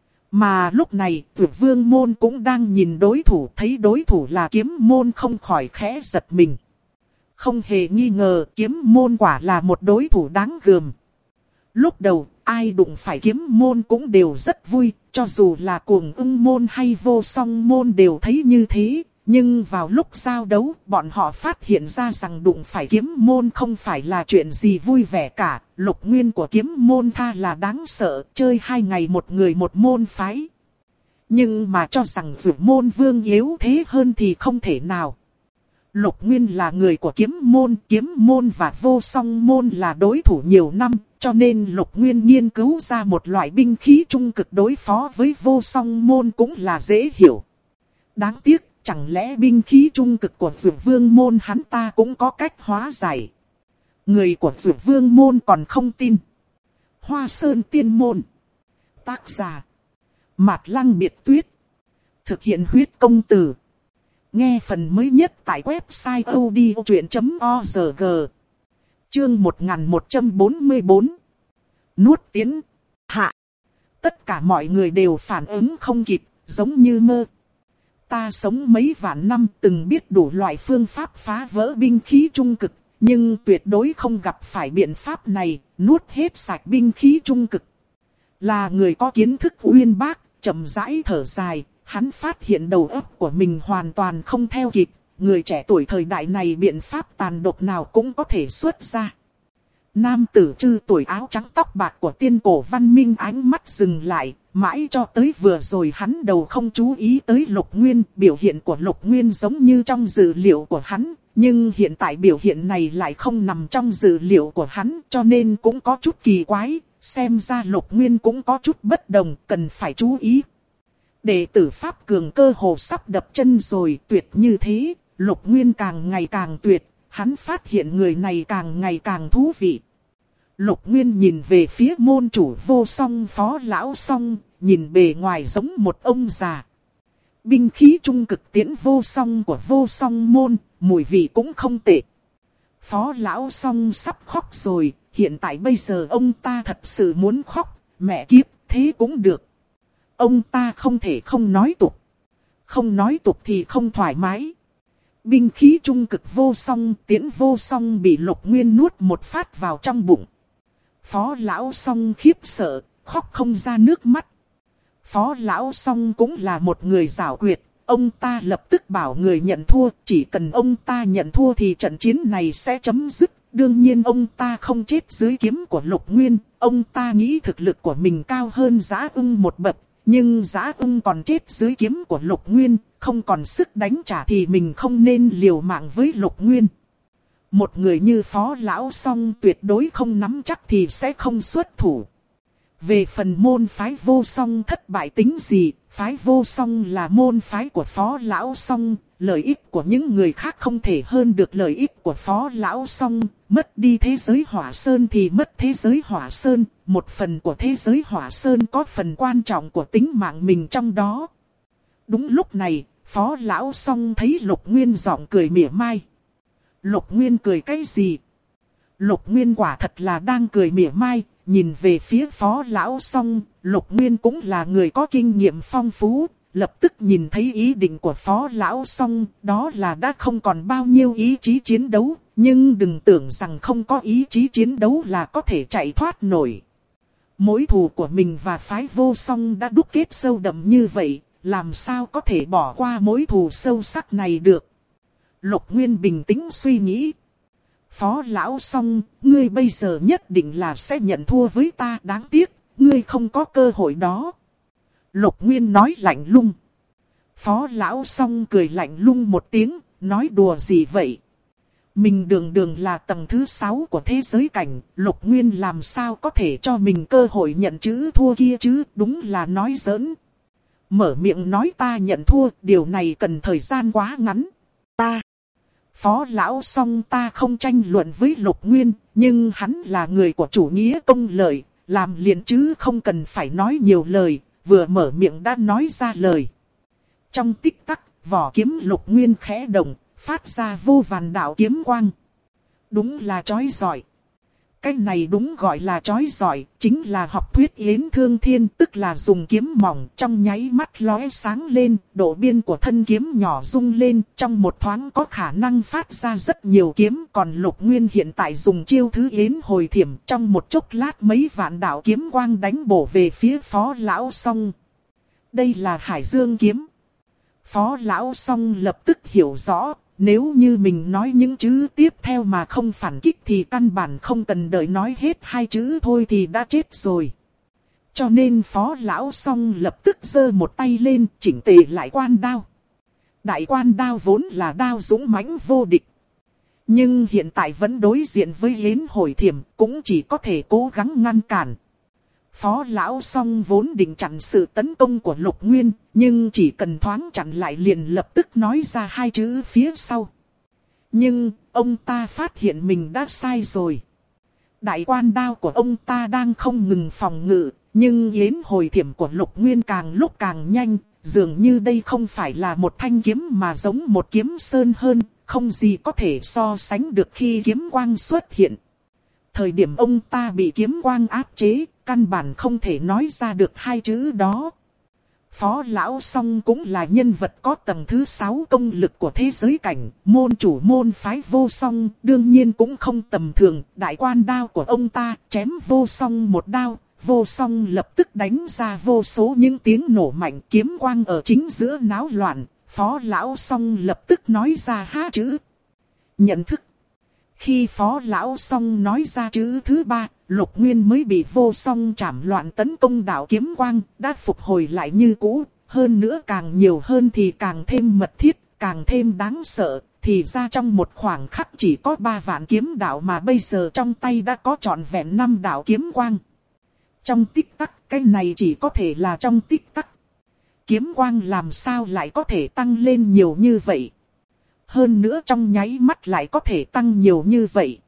Mà lúc này, Dược Vương môn cũng đang nhìn đối thủ, thấy đối thủ là kiếm môn không khỏi khẽ giật mình. Không hề nghi ngờ, kiếm môn quả là một đối thủ đáng gờm. Lúc đầu, ai đụng phải kiếm môn cũng đều rất vui, cho dù là Cuồng Ưng môn hay Vô Song môn đều thấy như thế. Nhưng vào lúc giao đấu, bọn họ phát hiện ra rằng đụng phải kiếm môn không phải là chuyện gì vui vẻ cả. Lục nguyên của kiếm môn tha là đáng sợ, chơi 2 ngày một người một môn phái. Nhưng mà cho rằng dù môn vương yếu thế hơn thì không thể nào. Lục nguyên là người của kiếm môn và Vô Song môn là đối thủ nhiều năm. Cho nên Lục Nguyên nghiên cứu ra một loại binh khí trung cực đối phó với Vô Song môn cũng là dễ hiểu. Đáng tiếc, chẳng lẽ binh khí trung cực của Dược Vương môn hắn ta cũng có cách hóa giải. Người của Dược Vương môn còn không tin. Hoa Sơn Tiên Môn. Tác giả. Mạt Lăng Biệt Tuyết. Thực hiện huyết công từ. Nghe phần mới nhất tại website odchuyện.org. Chương 1144. Nuốt tiến. Hạ. Tất cả mọi người đều phản ứng không kịp, giống như mơ. Ta sống mấy vạn năm từng biết đủ loại phương pháp phá vỡ binh khí trung cực, nhưng tuyệt đối không gặp phải biện pháp này, nuốt hết sạch binh khí trung cực. Là người có kiến thức uyên bác, chậm rãi thở dài, hắn phát hiện đầu óc của mình hoàn toàn không theo kịp. Người trẻ tuổi thời đại này biện pháp tàn độc nào cũng có thể xuất ra. Nam tử trư tuổi áo trắng tóc bạc của tiên cổ văn minh ánh mắt dừng lại, mãi cho tới vừa rồi hắn đầu không chú ý tới Lục Nguyên. Biểu hiện của Lục Nguyên giống như trong dự liệu của hắn, nhưng hiện tại biểu hiện này lại không nằm trong dự liệu của hắn, cho nên cũng có chút kỳ quái, xem ra Lục Nguyên cũng có chút bất đồng, cần phải chú ý. Đệ tử Pháp Cường cơ hồ sắp đập chân rồi, tuyệt như thế, Lục Nguyên càng ngày càng tuyệt, hắn phát hiện người này càng ngày càng thú vị. Lục Nguyên nhìn về phía môn chủ Vô Song Phó Lão Song, nhìn bề ngoài giống một ông già. Binh khí trung cực tiễn Vô Song của Vô Song môn, mùi vị cũng không tệ. Phó Lão Song sắp khóc rồi, hiện tại bây giờ ông ta thật sự muốn khóc, mẹ kiếp, thế cũng được. Ông ta không thể không nói tục. Không nói tục thì không thoải mái. Binh khí trung cực vô song, tiễn vô song bị Lục Nguyên nuốt một phát vào trong bụng. Phó lão song khiếp sợ, khóc không ra nước mắt. Phó lão song cũng là một người giảo quyệt. Ông ta lập tức bảo người nhận thua, chỉ cần ông ta nhận thua thì trận chiến này sẽ chấm dứt. Đương nhiên ông ta không chết dưới kiếm của Lục Nguyên, ông ta nghĩ thực lực của mình cao hơn Dã Ưng một bậc. Nhưng Dã Ưng còn chết dưới kiếm của Lục Nguyên, không còn sức đánh trả thì mình không nên liều mạng với Lục Nguyên. Một người như Phó Lão Song tuyệt đối không nắm chắc thì sẽ không xuất thủ. Về phần môn phái Vô Song thất bại tính gì, phái Vô Song là môn phái của Phó Lão Song, lợi ích của những người khác không thể hơn được lợi ích của Phó Lão Song. Mất đi thế giới Hỏa Sơn thì mất thế giới Hỏa Sơn, một phần của thế giới Hỏa Sơn có phần quan trọng của tính mạng mình trong đó. Đúng lúc này, Phó Lão Song thấy Lục Nguyên giọng cười mỉa mai. Lục Nguyên cười cái gì? Lục Nguyên quả thật là đang cười mỉa mai. Nhìn về phía Phó Lão Song, Lục Nguyên cũng là người có kinh nghiệm phong phú, lập tức nhìn thấy ý định của Phó Lão Song, đó là đã không còn bao nhiêu ý chí chiến đấu, nhưng đừng tưởng rằng không có ý chí chiến đấu là có thể chạy thoát nổi. Mối thù của mình và phái Vô Song đã đúc kết sâu đậm như vậy, làm sao có thể bỏ qua mối thù sâu sắc này được. Lục Nguyên bình tĩnh suy nghĩ. Phó Lão Song, ngươi bây giờ nhất định là sẽ nhận thua với ta, đáng tiếc, ngươi không có cơ hội đó. Lục Nguyên nói lạnh lùng. Phó Lão Song cười lạnh lùng một tiếng, nói đùa gì vậy? Mình đường đường là tầng thứ 6 của thế giới cảnh, Lục Nguyên làm sao có thể cho mình cơ hội nhận chữ thua kia chứ, đúng là nói giỡn. Mở miệng nói ta nhận thua, điều này cần thời gian quá ngắn. Phó Lão Song ta không tranh luận với Lục Nguyên, nhưng hắn là người của chủ nghĩa công lợi, làm liền chứ không cần phải nói nhiều lời, vừa mở miệng đã nói ra lời. Trong tích tắc, vỏ kiếm Lục Nguyên khẽ động, phát ra vô vàn đạo kiếm quang. Đúng là chói giỏi. Cái này đúng gọi là chói giỏi, chính là học thuyết Yến Thương Thiên, tức là dùng kiếm mỏng trong nháy mắt lóe sáng lên, độ biên của thân kiếm nhỏ rung lên, trong một thoáng có khả năng phát ra rất nhiều kiếm, còn Lục Nguyên hiện tại dùng chiêu thứ Yến Hồi Thiểm, trong một chốc lát mấy vạn đạo kiếm quang đánh bổ về phía Phó Lão Song. Đây là Hải Dương kiếm. Phó Lão Song lập tức hiểu rõ. Nếu như mình nói những chữ tiếp theo mà không phản kích thì căn bản không cần đợi nói hết hai chữ thôi thì đã chết rồi. Cho nên Phó Lão Song lập tức giơ một tay lên chỉnh tề lại quan đao. Đại quan đao vốn là đao dũng mãnh vô địch. Nhưng hiện tại vẫn đối diện với Yến Hồi Thiểm, cũng chỉ có thể cố gắng ngăn cản. Phó Lão Song vốn định chặn sự tấn công của Lục Nguyên, nhưng chỉ cần thoáng chặn lại liền lập tức nói ra hai chữ phía sau. Nhưng, ông ta phát hiện mình đã sai rồi. Đại quan đao của ông ta đang không ngừng phòng ngự, nhưng Yến Hồi Thiểm của Lục Nguyên càng lúc càng nhanh, dường như đây không phải là một thanh kiếm mà giống một kiếm sơn hơn, không gì có thể so sánh được khi kiếm quang xuất hiện. Thời điểm ông ta bị kiếm quang áp chế, căn bản không thể nói ra được hai chữ đó. Phó Lão Song cũng là nhân vật có tầng thứ 6 công lực của thế giới cảnh, môn chủ môn phái Vô Song, đương nhiên cũng không tầm thường. Đại quan đao của ông ta chém Vô Song một đao, Vô Song lập tức đánh ra vô số những tiếng nổ mạnh, kiếm quang ở chính giữa náo loạn. Phó Lão Song lập tức nói ra hai chữ: nhận thức. Khi Phó Lão Song nói ra chữ thứ 3, Lục Nguyên mới bị Vô Song chảm loạn tấn công đạo kiếm quang, đã phục hồi lại như cũ, hơn nữa càng nhiều hơn thì càng thêm mật thiết, càng thêm đáng sợ, thì ra trong một khoảng khắc chỉ có 3 vạn kiếm đạo mà bây giờ trong tay đã có trọn vẹn 5 đạo kiếm quang. Trong tích tắc, cái này chỉ có thể là trong tích tắc. Kiếm quang làm sao lại có thể tăng lên nhiều như vậy? Hơn nữa trong nháy mắt lại có thể tăng nhiều như vậy.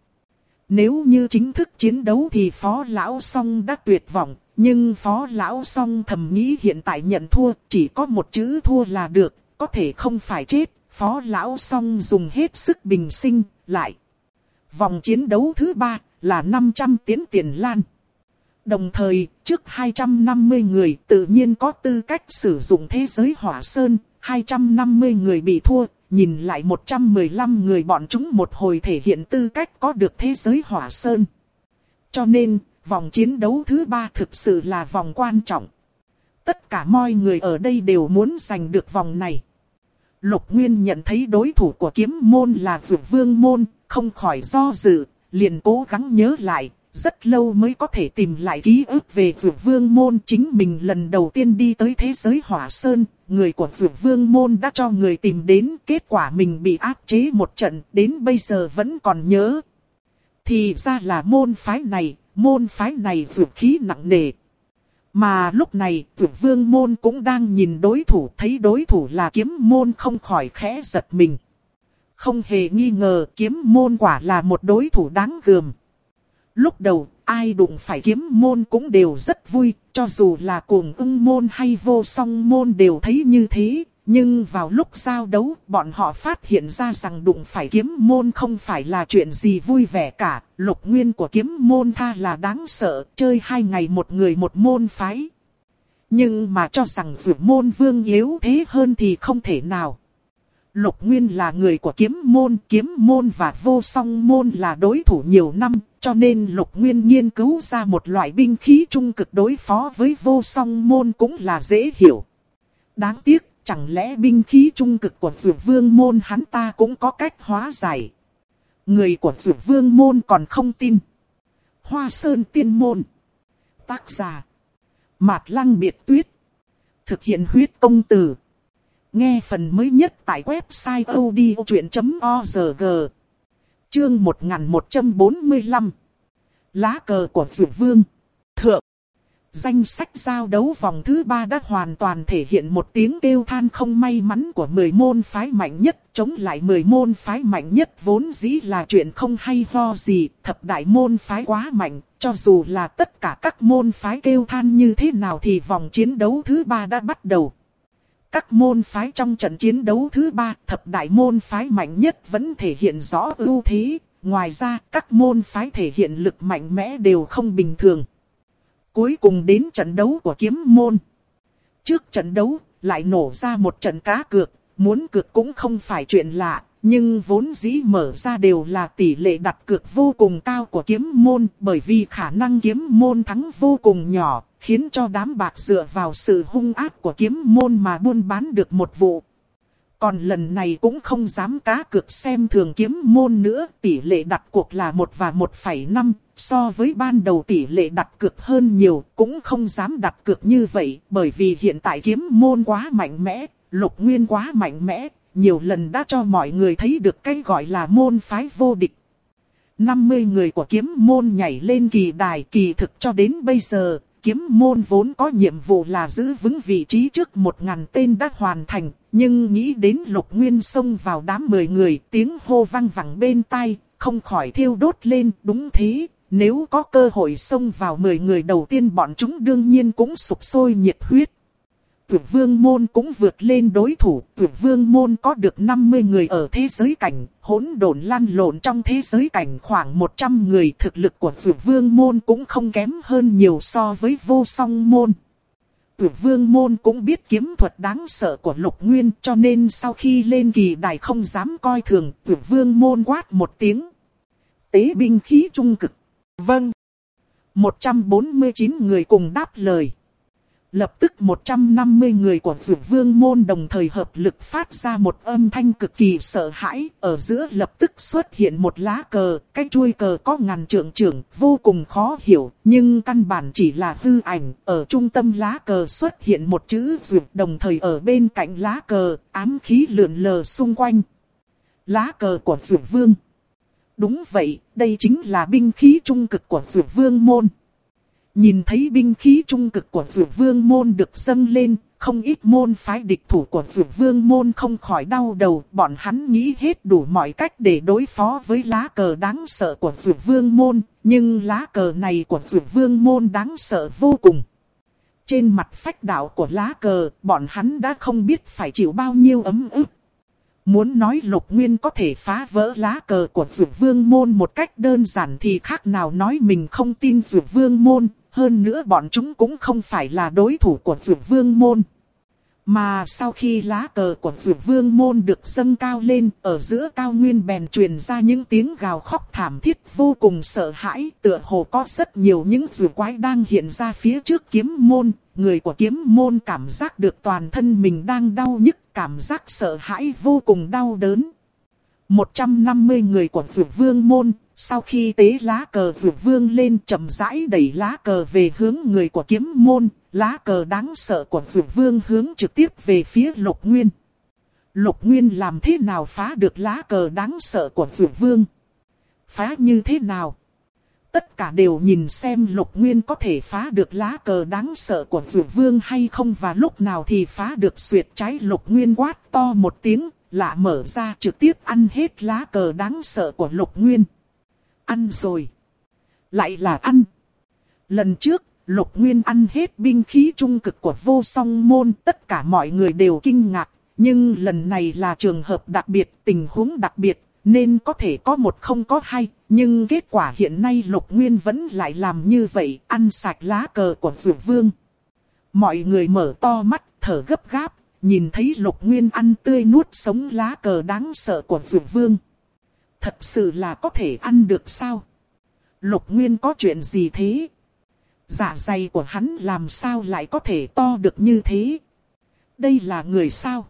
Nếu như chính thức chiến đấu thì Phó Lão Song đã tuyệt vọng. Nhưng Phó Lão Song thầm nghĩ hiện tại nhận thua, chỉ có một chữ thua là được, có thể không phải chết. Phó Lão Song dùng hết sức bình sinh, lại. Vòng chiến đấu thứ 3 là 500 tiến tiền lan. Đồng thời, trước 250 người tự nhiên có tư cách sử dụng thế giới hỏa sơn, 250 người bị thua, nhìn lại 115 người bọn chúng một hồi thể hiện tư cách có được thế giới hỏa sơn. Cho nên, vòng chiến đấu thứ 3 thực sự là vòng quan trọng. Tất cả mọi người ở đây đều muốn giành được vòng này. Lục Nguyên nhận thấy đối thủ của kiếm môn là Dược Vương môn, không khỏi do dự, liền cố gắng nhớ lại. Rất lâu mới có thể tìm lại ký ức về Dược Vương môn. Chính mình lần đầu tiên đi tới thế giới hỏa sơn, người của Dược Vương môn đã cho người tìm đến. Kết quả mình bị áp chế một trận, đến bây giờ vẫn còn nhớ. Thì ra là môn phái này dược khí nặng nề. Mà lúc này, Dược Vương môn cũng đang nhìn đối thủ, thấy đối thủ là kiếm môn không khỏi khẽ giật mình. Không hề nghi ngờ, kiếm môn quả là một đối thủ đáng gờm. Lúc đầu, ai đụng phải kiếm môn cũng đều rất vui, cho dù là Cuồng Ưng môn hay Vô Song môn đều thấy như thế. Nhưng vào lúc giao đấu, bọn họ phát hiện ra rằng đụng phải kiếm môn không phải là chuyện gì vui vẻ cả. Lục nguyên của kiếm môn tha là đáng sợ, chơi 2 ngày một người một môn phái. Nhưng mà cho rằng Dược môn vương yếu thế hơn thì không thể nào. Lục nguyên là người của kiếm môn và Vô Song môn là đối thủ nhiều năm. Cho nên Lục Nguyên nghiên cứu ra một loại binh khí trung cực đối phó với Vô Song môn cũng là dễ hiểu. Đáng tiếc, chẳng lẽ binh khí trung cực của Dược Vương môn hắn ta cũng có cách hóa giải. Người của Dược Vương môn còn không tin. Hoa Sơn Tiên Môn. Tác giả Mạt Lăng Biệt Tuyết. Thực hiện huyết công từ. Nghe phần mới nhất tại website odchuyện.org. Chương 1145. Lá cờ của Dược Vương. Thượng. Danh sách giao đấu vòng thứ 3 đã hoàn toàn thể hiện một tiếng kêu than không may mắn của 10 môn phái mạnh nhất. Chống lại 10 môn phái mạnh nhất vốn dĩ là chuyện không hay ho gì. Thập đại môn phái quá mạnh. Cho dù là tất cả các môn phái kêu than như thế nào thì vòng chiến đấu thứ 3 đã bắt đầu. Các môn phái trong trận chiến đấu thứ 3, thập đại môn phái mạnh nhất vẫn thể hiện rõ ưu thế. Ngoài ra, các môn phái thể hiện lực mạnh mẽ đều không bình thường. Cuối cùng đến trận đấu của kiếm môn. Trước trận đấu, lại nổ ra một trận cá cược. Muốn cược cũng không phải chuyện lạ, nhưng vốn dĩ mở ra đều là tỷ lệ đặt cược vô cùng cao của kiếm môn. Bởi vì khả năng kiếm môn thắng vô cùng nhỏ, khiến cho đám bạc dựa vào sự hung ác của kiếm môn mà buôn bán được một vụ. Còn lần này cũng không dám cá cược xem thường kiếm môn nữa, tỷ lệ đặt cuộc là 1 và 1,5, so với ban đầu tỷ lệ đặt cược hơn nhiều, cũng không dám đặt cược như vậy, bởi vì hiện tại kiếm môn quá mạnh mẽ, Lục Nguyên quá mạnh mẽ, nhiều lần đã cho mọi người thấy được cái gọi là môn phái vô địch. 50 người của kiếm môn nhảy lên kỳ đài, kỳ thực cho đến bây giờ. Kiếm môn vốn có nhiệm vụ là giữ vững vị trí trước 1000 tên đã hoàn thành, nhưng nghĩ đến Lục Nguyên xông vào đám 10 người, tiếng hô vang vẳng bên tai, không khỏi thiêu đốt lên. Đúng thế, nếu có cơ hội xông vào 10 người đầu tiên bọn chúng đương nhiên cũng sục sôi nhiệt huyết. Dược Vương môn cũng vượt lên đối thủ, Dược Vương môn có được 50 người ở thế giới cảnh, hỗn độn lăn lộn trong thế giới cảnh khoảng 100 người. Thực lực của Dược Vương môn cũng không kém hơn nhiều so với Vô Song môn. Dược Vương môn cũng biết kiếm thuật đáng sợ của Lục Nguyên, cho nên sau khi lên kỳ đài không dám coi thường. Dược Vương môn quát một tiếng. Tế binh khí trung cực. Vâng. 149 người cùng đáp lời. Lập tức 150 người của Dược Vương môn đồng thời hợp lực phát ra một âm thanh cực kỳ sợ hãi. Ở giữa lập tức xuất hiện một lá cờ, cái chuôi cờ có ngàn trượng, vô cùng khó hiểu, nhưng căn bản chỉ là hư ảnh. Ở trung tâm lá cờ xuất hiện một chữ Dược, đồng thời ở bên cạnh lá cờ, ám khí lượn lờ xung quanh. Lá cờ của Dược Vương. Đúng vậy, đây chính là binh khí trung cực của Dược Vương môn. Nhìn thấy binh khí trung cực của Dược Vương môn được dâng lên, không ít môn phái địch thủ của Dược Vương môn không khỏi đau đầu. Bọn hắn nghĩ hết đủ mọi cách để đối phó với lá cờ đáng sợ của Dược Vương môn, nhưng lá cờ này của Dược Vương môn đáng sợ vô cùng. Trên mặt phách đạo của lá cờ, bọn hắn đã không biết phải chịu bao nhiêu ấm ức. Muốn nói Lục Nguyên có thể phá vỡ lá cờ của Dược Vương môn một cách đơn giản thì khác nào nói mình không tin Dược Vương môn. hơn nữa bọn chúng cũng không phải là đối thủ của Dược Vương môn. Mà sau khi lá cờ của Dược Vương môn được dâng cao lên, ở giữa cao nguyên bèn truyền ra những tiếng gào khóc thảm thiết vô cùng sợ hãi, tựa hồ có rất nhiều những dược quái đang hiện ra phía trước kiếm môn. Người của kiếm môn cảm giác được toàn thân mình đang đau nhức, cảm giác sợ hãi vô cùng đau đớn. 150 người của Dược Vương môn, sau khi tế lá cờ Dược Vương lên, chậm rãi đẩy lá cờ về hướng người của kiếm môn. Lá cờ đáng sợ của Dược Vương hướng trực tiếp về phía Lục Nguyên. Lục Nguyên làm thế nào phá được lá cờ đáng sợ của Dược Vương? Phá như thế nào? Tất cả đều nhìn xem Lục Nguyên có thể phá được lá cờ đáng sợ của Dược Vương hay không, và lúc nào thì phá được. Xuyệt trái Lục Nguyên quát to một tiếng, lạ mở ra trực tiếp ăn hết lá cờ đáng sợ của Lục Nguyên. Ăn rồi. Lại là ăn. Lần trước, Lục Nguyên ăn hết binh khí trung cực của Vô Song môn, tất cả mọi người đều kinh ngạc. Nhưng lần này là trường hợp đặc biệt, tình huống đặc biệt, nên có thể có một không có hai. Nhưng kết quả hiện nay Lục Nguyên vẫn lại làm như vậy, ăn sạch lá cờ của Dược Vương. Mọi người mở to mắt, thở gấp gáp, nhìn thấy Lục Nguyên ăn tươi nuốt sống lá cờ đáng sợ của Dược Vương. Thật sự là có thể ăn được sao? Lục Nguyên có chuyện gì thế? Dạ dày của hắn làm sao lại có thể to được như thế? Đây là người sao?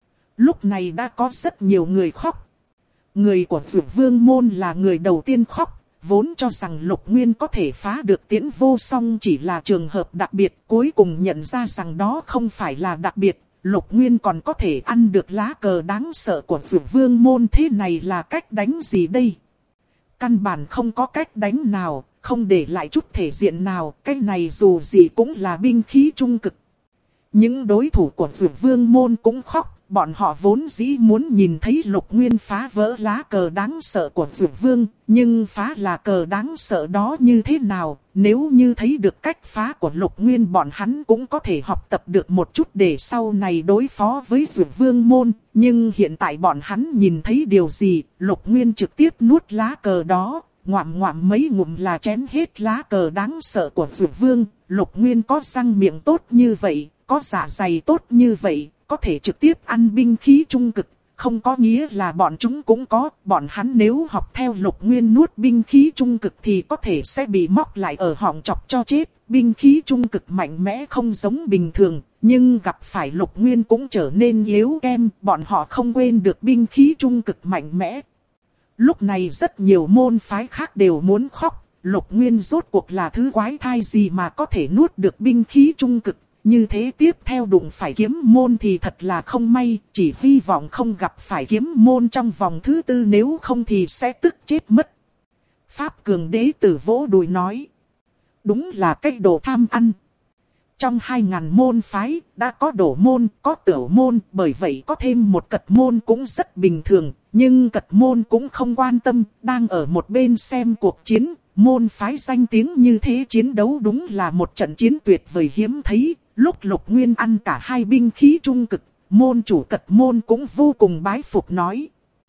Lúc này đã có rất nhiều người khóc. Người của Dược Vương môn là người đầu tiên khóc. Vốn cho rằng Lục Nguyên có thể phá được Tiễn Vô Song chỉ là trường hợp đặc biệt. Cuối cùng nhận ra rằng đó không phải là đặc biệt. Lục Nguyên còn có thể ăn được lá cờ đáng sợ của Dược Vương môn, thế này là cách đánh gì đây? Căn bản không có cách đánh nào, không để lại chút thể diện nào, cái này dù gì cũng là binh khí trung cực. Những đối thủ của Dược Vương môn cũng khóc, bọn họ vốn dĩ muốn nhìn thấy Lục Nguyên phá vỡ lá cờ đáng sợ của Dược Vương, nhưng phá lá cờ đáng sợ đó như thế nào, nếu như thấy được cách phá của Lục Nguyên bọn hắn cũng có thể học tập được một chút để sau này đối phó với Dược Vương môn, nhưng hiện tại bọn hắn nhìn thấy điều gì, Lục Nguyên trực tiếp nuốt lá cờ đó. Ngoạm ngoạm mấy ngụm là chén hết lá cờ đáng sợ của Dược Vương. Lục Nguyên có răng miệng tốt như vậy, có dạ dày tốt như vậy, có thể trực tiếp ăn binh khí trung cực, không có nghĩa là bọn chúng cũng có. Bọn hắn nếu học theo Lục Nguyên nuốt binh khí trung cực thì có thể sẽ bị móc lại ở họng chọc cho chết. Binh khí trung cực mạnh mẽ không giống bình thường, nhưng gặp phải Lục Nguyên cũng trở nên yếu kém. Bọn họ không quên được binh khí trung cực mạnh mẽ. Lúc này rất nhiều môn phái khác đều muốn khóc. Lục Nguyên rốt cuộc là thứ quái thai gì mà có thể nuốt được binh khí trung cực. Như thế tiếp theo đụng phải kiếm môn thì thật là không may. Chỉ hy vọng không gặp phải kiếm môn trong vòng thứ tư, nếu không thì sẽ tức chết mất. Pháp Cường Đế Tử vỗ đùi nói. Đúng là cái đồ tham ăn. Trong 2000 môn phái, đã có đổ môn, có tiểu môn, bởi vậy có thêm một cật môn cũng rất bình thường. Nhưng cật môn cũng không quan tâm, đang ở một bên xem cuộc chiến. Môn phái danh tiếng như thế chiến đấu đúng là một trận chiến tuyệt vời hiếm thấy. Lúc Lục Nguyên ăn cả hai binh khí trung cực, môn chủ cật môn cũng vô cùng bái phục nói.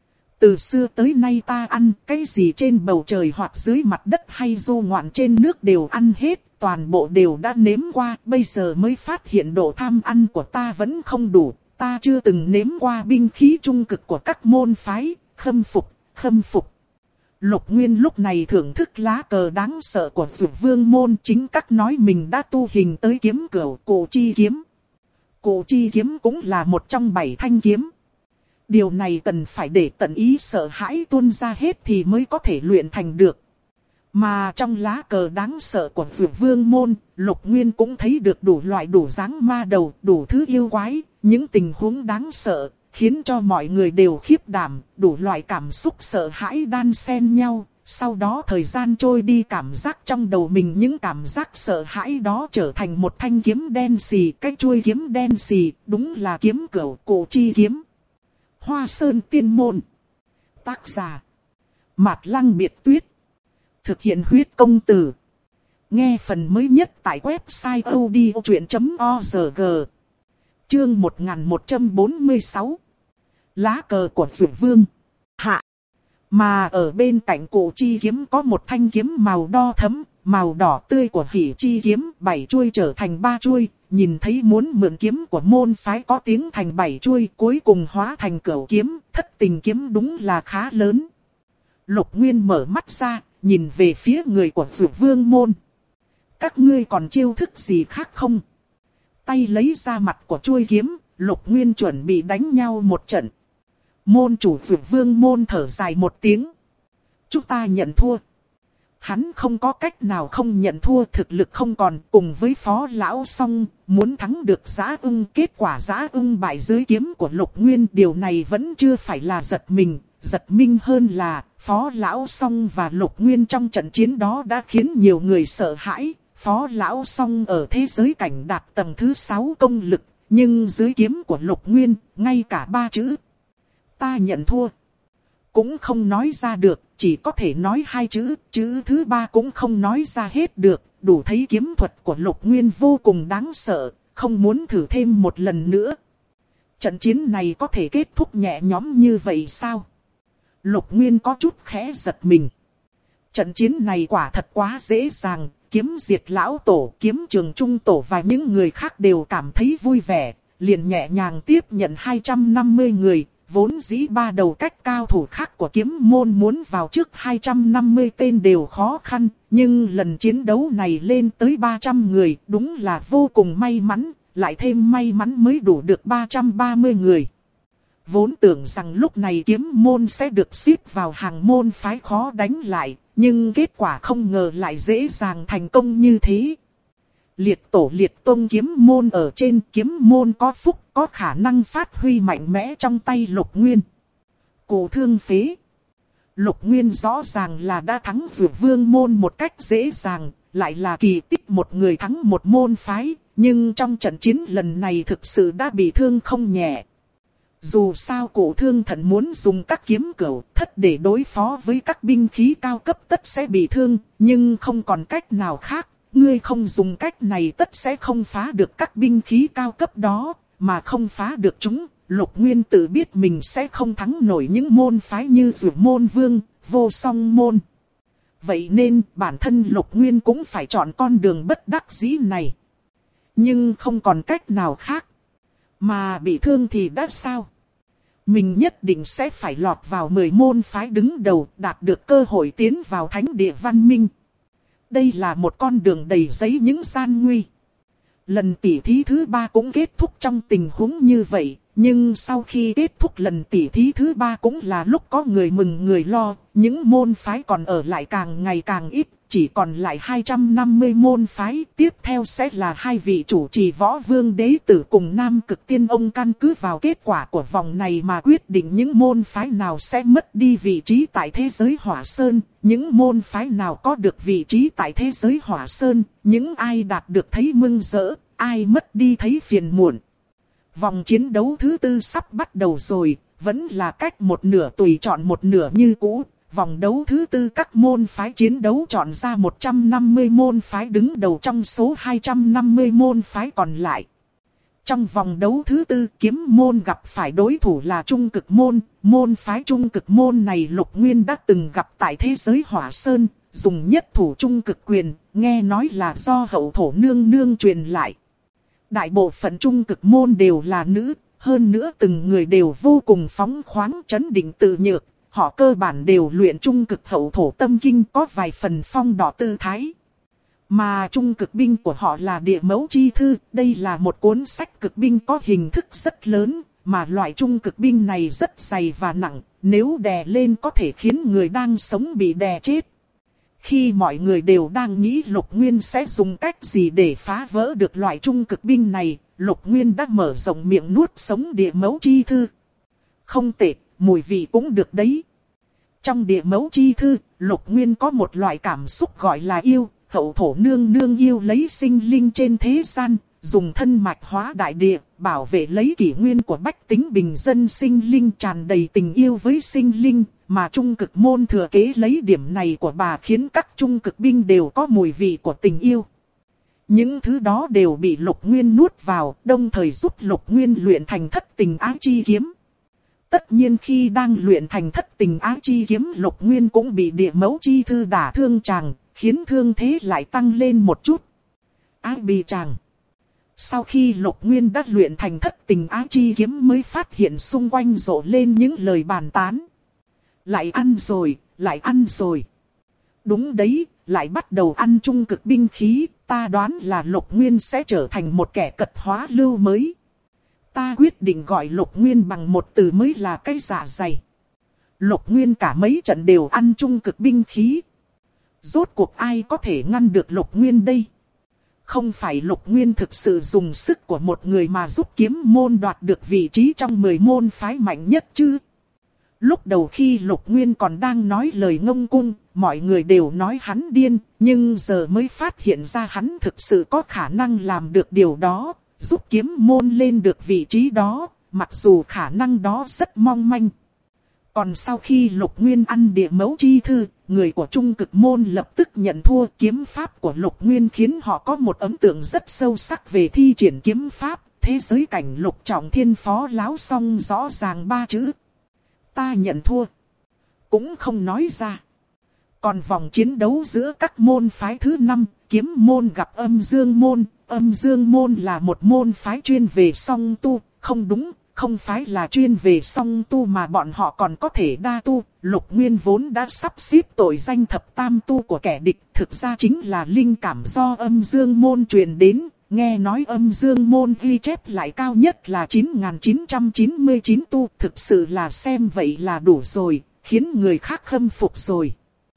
Từ xưa tới nay ta ăn cái gì trên bầu trời hoặc dưới mặt đất hay du ngoạn trên nước đều ăn hết. Toàn bộ đều đã nếm qua, bây giờ mới phát hiện độ tham ăn của ta vẫn không đủ. Ta chưa từng nếm qua binh khí trung cực của các môn phái, khâm phục, khâm phục. Lục Nguyên lúc này thưởng thức lá cờ đáng sợ của Dược Vương môn, chính các nói mình đã tu hình tới kiếm cửu Cổ Chi Kiếm. Cổ Chi Kiếm cũng là một trong 7 thanh kiếm. Điều này cần phải để tận ý sợ hãi tuôn ra hết thì mới có thể luyện thành được. Mà trong lá cờ đáng sợ của Dược Vương môn, Lục Nguyên cũng thấy được đủ loại đủ dáng ma đầu, đủ thứ yêu quái, những tình huống đáng sợ, khiến cho mọi người đều khiếp đảm, đủ loại cảm xúc sợ hãi đan xen nhau. Sau đó thời gian trôi đi, cảm giác trong đầu mình những cảm giác sợ hãi đó trở thành một thanh kiếm đen xì, cái chuôi kiếm đen xì, đúng là kiếm cửu Cổ Chi Kiếm. Hoa Sơn Tiên Môn. Tác giả Mạt Lăng Biệt Tuyết. Thực hiện huyết công từ. Nghe phần mới nhất tại website odchuyện.org. Chương 1146. Lá cờ của Dược Vương. Hạ. Mà ở bên cạnh Cổ Chi Kiếm có một thanh kiếm màu đỏ thẫm, màu đỏ tươi của hỷ chi kiếm 7 chuôi trở thành 3 chuôi, nhìn thấy muốn mượn kiếm của môn phái có tiếng thành 7 chuôi, cuối cùng hóa thành cửu kiếm, thất tình kiếm đúng là khá lớn. Lục Nguyên mở mắt ra, nhìn về phía người của Dược Vương môn. Các ngươi còn chiêu thức gì khác không? Tay lấy ra mặt của chuôi kiếm, Lục Nguyên chuẩn bị đánh nhau một trận. Môn chủ Dược Vương môn thở dài một tiếng. Chúng ta nhận thua. Hắn không có cách nào không nhận thua, thực lực không còn, cùng với Phó Lão Song, muốn thắng được Dã Ưng. Kết quả Dã Ưng bại dưới kiếm của Lục Nguyên, điều này vẫn chưa phải là giật mình. Giật mình hơn là, Phó Lão Song và Lục Nguyên trong trận chiến đó đã khiến nhiều người sợ hãi. Phó Lão Song ở thế giới cảnh đạt tầng thứ 6 công lực, nhưng dưới kiếm của Lục Nguyên, ngay cả 3 chữ ta nhận thua cũng không nói ra được, chỉ có thể nói 2 chữ, chữ thứ 3 cũng không nói ra hết được, đủ thấy kiếm thuật của Lục Nguyên vô cùng đáng sợ, không muốn thử thêm một lần nữa. Trận chiến này có thể kết thúc nhẹ nhõm như vậy sao? Lục Nguyên có chút khẽ giật mình. Trận chiến này quả thật quá dễ dàng, kiếm diệt lão tổ, kiếm trường trung tổ và những người khác đều cảm thấy vui vẻ, liền nhẹ nhàng tiếp nhận 250 người. Vốn dĩ 3 đầu cách cao thủ khác của kiếm môn muốn vào trước 250 tên đều khó khăn, nhưng lần chiến đấu này lên tới 300 người, đúng là vô cùng may mắn, lại thêm may mắn mới đủ được 330 người. Vốn tưởng rằng lúc này kiếm môn sẽ được xếp vào hàng môn phái khó đánh lại, nhưng kết quả không ngờ lại dễ dàng thành công như thế. Liệt tổ liệt tông kiếm môn ở trên, kiếm môn có phúc, có khả năng phát huy mạnh mẽ trong tay Lục Nguyên. Cổ thương phế. Lục Nguyên rõ ràng là đã thắng Dược Vương môn một cách dễ dàng, lại là kỳ tích một người thắng một môn phái, nhưng trong trận chiến lần này thực sự đã bị thương không nhẹ. Dù sao Cổ Thương Thần muốn dùng các kiếm cửu thất để đối phó với các binh khí cao cấp tất sẽ bị thương, nhưng không còn cách nào khác. Ngươi không dùng cách này tất sẽ không phá được các binh khí cao cấp đó, mà không phá được chúng. Lục Nguyên tự biết mình sẽ không thắng nổi những môn phái như Dược Môn Vương, Vô Song Môn. Vậy nên bản thân Lục Nguyên cũng phải chọn con đường bất đắc dĩ này. Nhưng không còn cách nào khác. Mà bị thương thì đã sao? Mình nhất định sẽ phải lọt vào 10 môn phái đứng đầu, đạt được cơ hội tiến vào thánh địa văn minh. Đây là một con đường đầy giấy những gian nguy. Lần tỉ thí thứ 3 cũng kết thúc trong tình huống như vậy. Nhưng sau khi kết thúc lần tỉ thí thứ 3 cũng là lúc có người mừng người lo. Những môn phái còn ở lại càng ngày càng ít. Chỉ còn lại 250 môn phái. Tiếp theo sẽ là 2 vị chủ trì Võ Vương Đế Tử cùng Nam Cực Tiên Ông, căn cứ vào kết quả của vòng này mà quyết định những môn phái nào sẽ mất đi vị trí tại thế giới Hỏa Sơn. Những môn phái nào có được vị trí tại thế giới Hỏa Sơn. Những ai đạt được thấy mừng rỡ, ai mất đi thấy phiền muộn. Vòng chiến đấu thứ 4 sắp bắt đầu rồi, vẫn là cách một nửa tùy chọn một nửa như cũ. Vòng đấu thứ 4 các môn phái chiến đấu chọn ra 150 môn phái đứng đầu trong số 250 môn phái còn lại. Trong vòng đấu thứ 4 kiếm môn gặp phải đối thủ là Trung Cực Môn. Môn phái Trung Cực Môn này Lục Nguyên đã từng gặp tại thế giới Hỏa Sơn, dùng nhất thủ Trung Cực Quyền, nghe nói là do hậu thổ nương nương truyền lại. Đại bộ phận Trung Cực Môn đều là nữ, hơn nữa từng người đều vô cùng phóng khoáng trấn định tự nhược. Họ cơ bản đều luyện Trung Cực Hậu Thổ Tâm Kinh, có vài phần phong đỏ tư thái. Mà Trung Cực Binh của họ là Địa Mẫu Chi Thư. Đây là một cuốn sách cực binh có hình thức rất lớn, mà loại Trung Cực Binh này rất dày và nặng. Nếu đè lên có thể khiến người đang sống bị đè chết. Khi mọi người đều đang nghĩ Lục Nguyên sẽ dùng cách gì để phá vỡ được loại Trung Cực Binh này, Lục Nguyên đã mở rộng miệng nuốt sống Địa Mẫu Chi Thư. Không tệ, mùi vị cũng được đấy. Trong Địa Mẫu Chi Thư, Lục Nguyên có một loại cảm xúc gọi là yêu. Hậu thổ nương nương yêu lấy sinh linh trên thế gian, dùng thân mạch hóa đại địa, bảo vệ lấy kỷ nguyên của bách tính bình dân sinh linh, tràn đầy tình yêu với sinh linh. Mà Trung Cực Môn thừa kế lấy điểm này của bà, khiến các Trung Cực Binh đều có mùi vị của tình yêu. Những thứ đó đều bị Lục Nguyên nuốt vào, đồng thời giúp Lục Nguyên luyện thành thất tình ái chi kiếm. Tất nhiên khi đang luyện thành thất tình ái chi kiếm, Lục Nguyên cũng bị Địa Mẫu Chi Thư đả thương chàng, khiến thương thế lại tăng lên một chút. Ái bì chàng. Sau khi Lục Nguyên đã luyện thành thất tình ái chi kiếm mới phát hiện xung quanh rộ lên những lời bàn tán. Lại ăn rồi, lại ăn rồi. Đúng đấy, lại bắt đầu ăn trung cực binh khí, ta đoán là Lục Nguyên sẽ trở thành một kẻ cật hóa lưu mới. Ta quyết định gọi Lục Nguyên bằng một từ mới là cái dạ dày. Lục Nguyên cả mấy trận đều ăn trung cực binh khí. Rốt cuộc ai có thể ngăn được Lục Nguyên đây? Không phải Lục Nguyên thực sự dùng sức của một người mà giúp kiếm môn đoạt được vị trí trong 10 môn phái mạnh nhất chứ? Lúc đầu khi Lục Nguyên còn đang nói lời ngông cuồng, mọi người đều nói hắn điên, nhưng giờ mới phát hiện ra hắn thực sự có khả năng làm được điều đó, giúp kiếm môn lên được vị trí đó, mặc dù khả năng đó rất mong manh. Còn sau khi Lục Nguyên ăn địa mẫu chi thư, người của trung cực môn lập tức nhận thua. Kiếm pháp của Lục Nguyên khiến họ có một ấn tượng rất sâu sắc về thi triển kiếm pháp. Thế giới cảnh Lục Trọng Thiên phó láo xong rõ ràng 3 chữ: ta nhận thua. Cũng không nói ra. Còn vòng chiến đấu giữa các môn phái thứ 5, kiếm môn gặp âm dương môn. Âm dương môn là một môn phái chuyên về song tu, không đúng. Không phải là chuyên về song tu mà bọn họ còn có thể đa tu. Lục Nguyên vốn đã sắp xếp tội danh thập tam tu của kẻ địch. Thực ra chính là linh cảm do âm dương môn truyền đến. Nghe nói âm dương môn ghi chép lại cao nhất là 9.999 tu. Thực sự là xem vậy là đủ rồi, khiến người khác khâm phục rồi.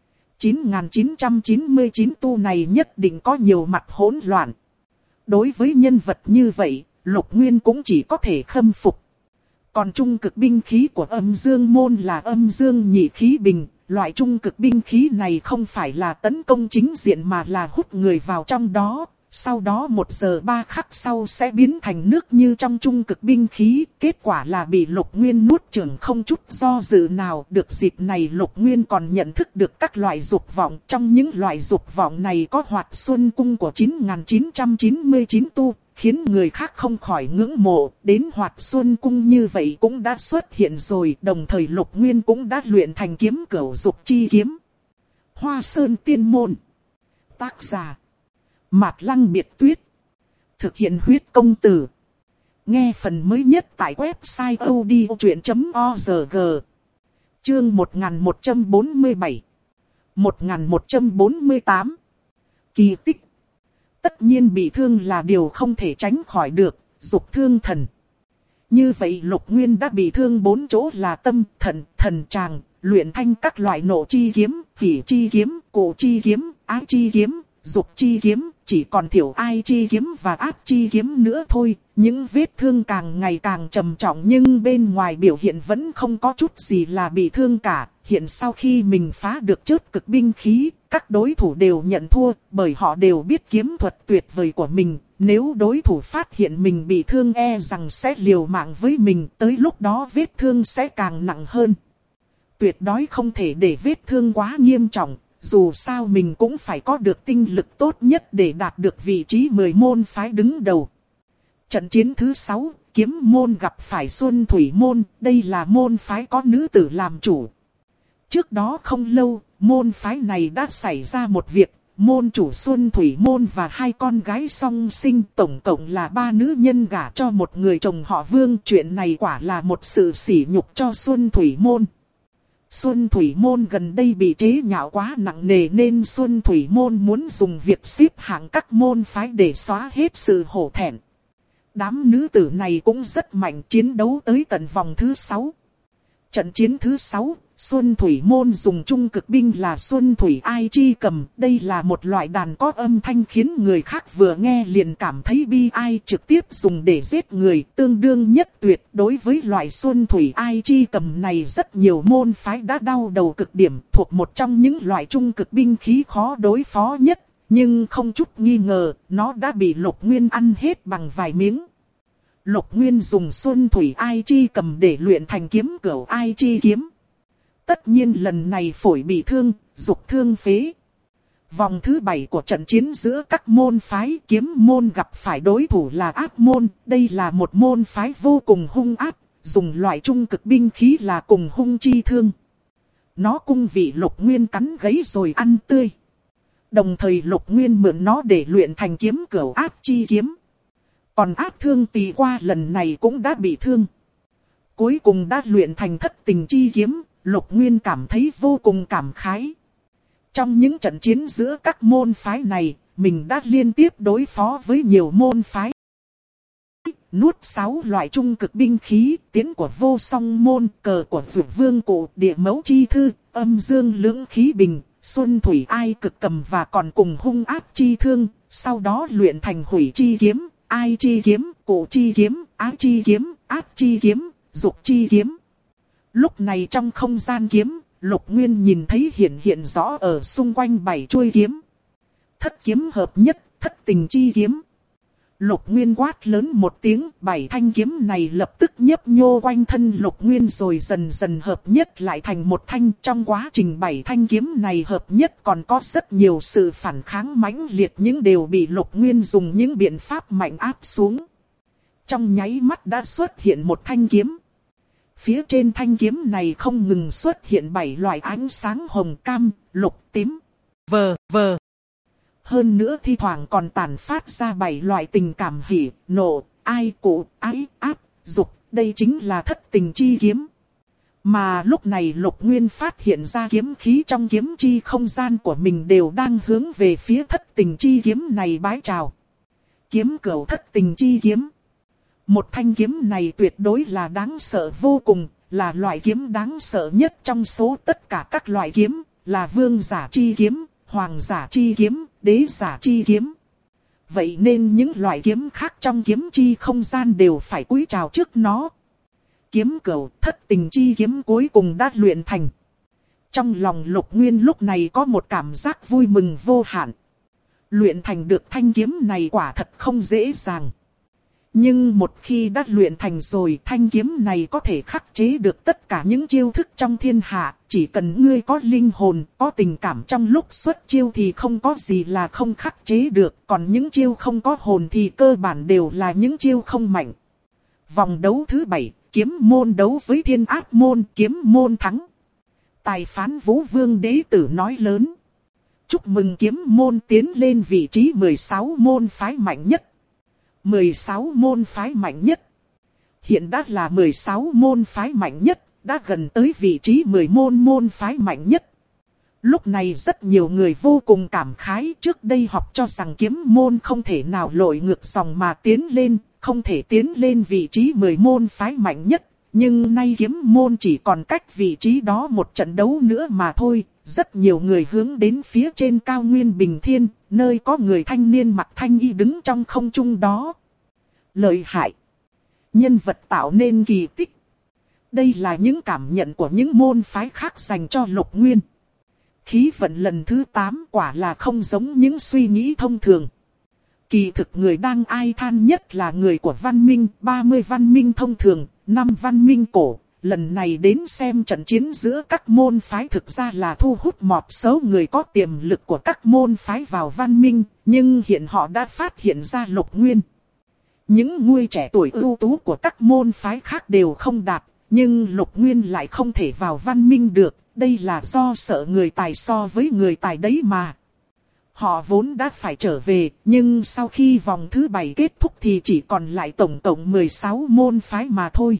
9.999 tu này nhất định có nhiều mặt hỗn loạn. Đối với nhân vật như vậy, Lục Nguyên cũng chỉ có thể khâm phục. Còn trung cực binh khí của âm dương môn là âm dương nhị khí bình. Loại trung cực binh khí này không phải là tấn công chính diện mà là hút người vào trong đó. Sau đó 1 giờ 3 khắc sau sẽ biến thành nước như trong trung cực binh khí. Kết quả là bị Lục Nguyên nuốt chửng không chút do dự nào. Được dịp này Lục Nguyên còn nhận thức được các loại dục vọng. Trong những loại dục vọng này có Hoạt Xuân Cung của 9.999 tu. Khiến người khác không khỏi ngưỡng mộ. Đến Hoạt Xuân Cung như vậy cũng đã xuất hiện rồi. Đồng thời Lục Nguyên cũng đã luyện thành kiếm cửu dục chi kiếm. Hoa Sơn Tiên Môn. Tác giả Mạt Lăng Biệt Tuyết. Thực hiện huyết công từ. Nghe phần mới nhất tại website odchuyện.org. Chương 1147 1148. Kỳ tích. Tất nhiên bị thương là điều không thể tránh khỏi được, dục thương thần. Như vậy Lục Nguyên đã bị thương 4 chỗ là tâm, thận, thần tràng, luyện thanh các loại nộ chi kiếm, hỉ chi kiếm, cổ chi kiếm, ái chi kiếm, dục chi kiếm, chỉ còn thiểu ai chi kiếm và ác chi kiếm nữa thôi. Những vết thương càng ngày càng trầm trọng nhưng bên ngoài biểu hiện vẫn không có chút gì là bị thương cả. Hiện sau khi mình phá được chớp cực binh khí, các đối thủ đều nhận thua bởi họ đều biết kiếm thuật tuyệt vời của mình. Nếu đối thủ phát hiện mình bị thương e rằng sẽ liều mạng với mình, tới lúc đó vết thương sẽ càng nặng hơn. Tuyệt đối không thể để vết thương quá nghiêm trọng. Dù sao mình cũng phải có được tinh lực tốt nhất để đạt được vị trí 10 môn phái đứng đầu. Trận chiến thứ 6, kiếm môn gặp phải Xuân Thủy môn, đây là môn phái có nữ tử làm chủ. Trước đó không lâu, môn phái này đã xảy ra một việc, môn chủ Xuân Thủy môn và 2 con gái song sinh, tổng cộng là 3 nữ nhân gả cho một người chồng họ Vương. Chuyện này quả là một sự sỉ nhục cho Xuân Thủy môn. Xuân Thủy môn gần đây bị chế nhạo quá nặng nề nên Xuân Thủy môn muốn dùng việc xếp hạng các môn phái để xóa hết sự hổ thẹn. Đám nữ tử này cũng rất mạnh, chiến đấu tới tận vòng thứ 6. Trận chiến thứ 6, Xuân Thủy môn dùng trung cực binh là Xuân Thủy Ai Chi cầm. Đây là một loại đàn có âm thanh khiến người khác vừa nghe liền cảm thấy bi ai, trực tiếp dùng để giết người, tương đương nhất tuyệt. Đối với loại Xuân Thủy Ai Chi cầm này rất nhiều môn phái đã đau đầu cực điểm, thuộc một trong những loại trung cực binh khí khó đối phó nhất. Nhưng không chút nghi ngờ, nó đã bị Lục Nguyên ăn hết bằng vài miếng. Lục Nguyên dùng Xuân Thủy Ai Chi cầm để luyện thành kiếm cửu Ai Chi kiếm. Tất nhiên lần này phổi bị thương, dục thương phế. Vòng thứ 7 của trận chiến giữa các môn phái, kiếm môn gặp phải đối thủ là ác môn. Đây là một môn phái vô cùng hung ác, dùng loại trung cực binh khí là cùng hung chi thương. Nó cung vị Lục Nguyên cắn gấy rồi ăn tươi. Đồng thời Lục Nguyên mượn nó để luyện thành kiếm cửu ác chi kiếm. Còn ác thương tỳ qua lần này cũng đã bị thương. Cuối cùng đã luyện thành thất tình chi kiếm, Lục Nguyên cảm thấy vô cùng cảm khái. Trong những trận chiến giữa các môn phái này, mình đã liên tiếp đối phó với nhiều môn phái. Nuốt 6 loại trung cực binh khí, tiến của vô song môn, cờ của Dược Vương Cụ, địa mẫu chi thư, âm dương lưỡng khí bình, xuân thủy ai cực cầm và còn cùng hung ác chi thương, sau đó luyện thành hủy chi kiếm, ai chi kiếm, cụ chi kiếm, ác chi kiếm, ác chi kiếm, dục chi kiếm. Lúc này trong không gian kiếm, Lục Nguyên nhìn thấy hiện rõ ở xung quanh 7 chuôi kiếm. Thất kiếm hợp nhất, thất tình chi kiếm. Lục Nguyên quát lớn một tiếng, 7 thanh kiếm này lập tức nhấp nhô quanh thân Lục Nguyên rồi dần dần hợp nhất lại thành một thanh. Trong quá trình 7 thanh kiếm này hợp nhất còn có rất nhiều sự phản kháng mãnh liệt, nhưng đều bị Lục Nguyên dùng những biện pháp mạnh áp xuống. Trong nháy mắt đã xuất hiện một thanh kiếm. Phía trên thanh kiếm này không ngừng xuất hiện 7 loại ánh sáng hồng, cam, lục, tím, vờ. Hơn nữa thi thoảng còn tản phát ra 7 loại tình cảm hỉ, nộ, ai, cụ, ái, áp, dục. Đây chính là thất tình chi kiếm. Mà lúc này Lục Nguyên phát hiện ra kiếm khí trong kiếm chi không gian của mình đều đang hướng về phía thất tình chi kiếm này bái chào. Kiếm cửu thất tình chi kiếm. Một thanh kiếm này tuyệt đối là đáng sợ vô cùng, là loại kiếm đáng sợ nhất trong số tất cả các loại kiếm, là vương giả chi kiếm, hoàng giả chi kiếm, đế giả chi kiếm. Vậy nên những loại kiếm khác trong kiếm chi không gian đều phải cúi chào trước nó. Kiếm cửu thất tình chi kiếm cuối cùng đã luyện thành. Trong lòng Lục Nguyên lúc này có một cảm giác vui mừng vô hạn. Luyện thành được thanh kiếm này quả thật không dễ dàng. Nhưng một khi đã luyện thành rồi, thanh kiếm này có thể khắc chế được tất cả những chiêu thức trong thiên hạ. Chỉ cần ngươi có linh hồn, có tình cảm trong lúc xuất chiêu thì không có gì là không khắc chế được. Còn những chiêu không có hồn thì cơ bản đều là những chiêu không mạnh. Vòng đấu thứ 7, kiếm môn đấu với thiên ác môn, kiếm môn thắng. Tài phán Vũ Vương Đế Tử nói lớn. Chúc mừng kiếm môn tiến lên vị trí 16 môn phái mạnh nhất. 16 môn phái mạnh nhất. Hiện đã là 16 môn phái mạnh nhất, đã gần tới vị trí 10 môn phái mạnh nhất. Lúc này rất nhiều người vô cùng cảm khái, trước đây học cho rằng kiếm môn không thể nào lội ngược dòng mà tiến lên, không thể tiến lên vị trí 10 môn phái mạnh nhất. Nhưng nay kiếm môn chỉ còn cách vị trí đó một trận đấu nữa mà thôi. Rất nhiều người hướng đến phía trên cao nguyên Bình Thiên, nơi có người thanh niên mặc thanh y đứng trong không trung đó. Lợi hại. Nhân vật tạo nên kỳ tích. Đây là những cảm nhận của những môn phái khác dành cho Lục Nguyên. Khí vận lần thứ 8 quả là không giống những suy nghĩ thông thường. Kỳ thực người đang ai than nhất là người của văn minh, 30 văn minh thông thường, 5 văn minh cổ. Lần này đến xem trận chiến giữa các môn phái thực ra là thu hút một số người có tiềm lực của các môn phái vào văn minh, nhưng hiện họ đã phát hiện ra Lục Nguyên. Những người trẻ tuổi ưu tú của các môn phái khác đều không đạt, nhưng Lục Nguyên lại không thể vào văn minh được, đây là do sợ người tài so với người tài đấy mà. Họ vốn đã phải trở về, nhưng sau khi vòng thứ 7 kết thúc thì chỉ còn lại tổng cộng 16 môn phái mà thôi.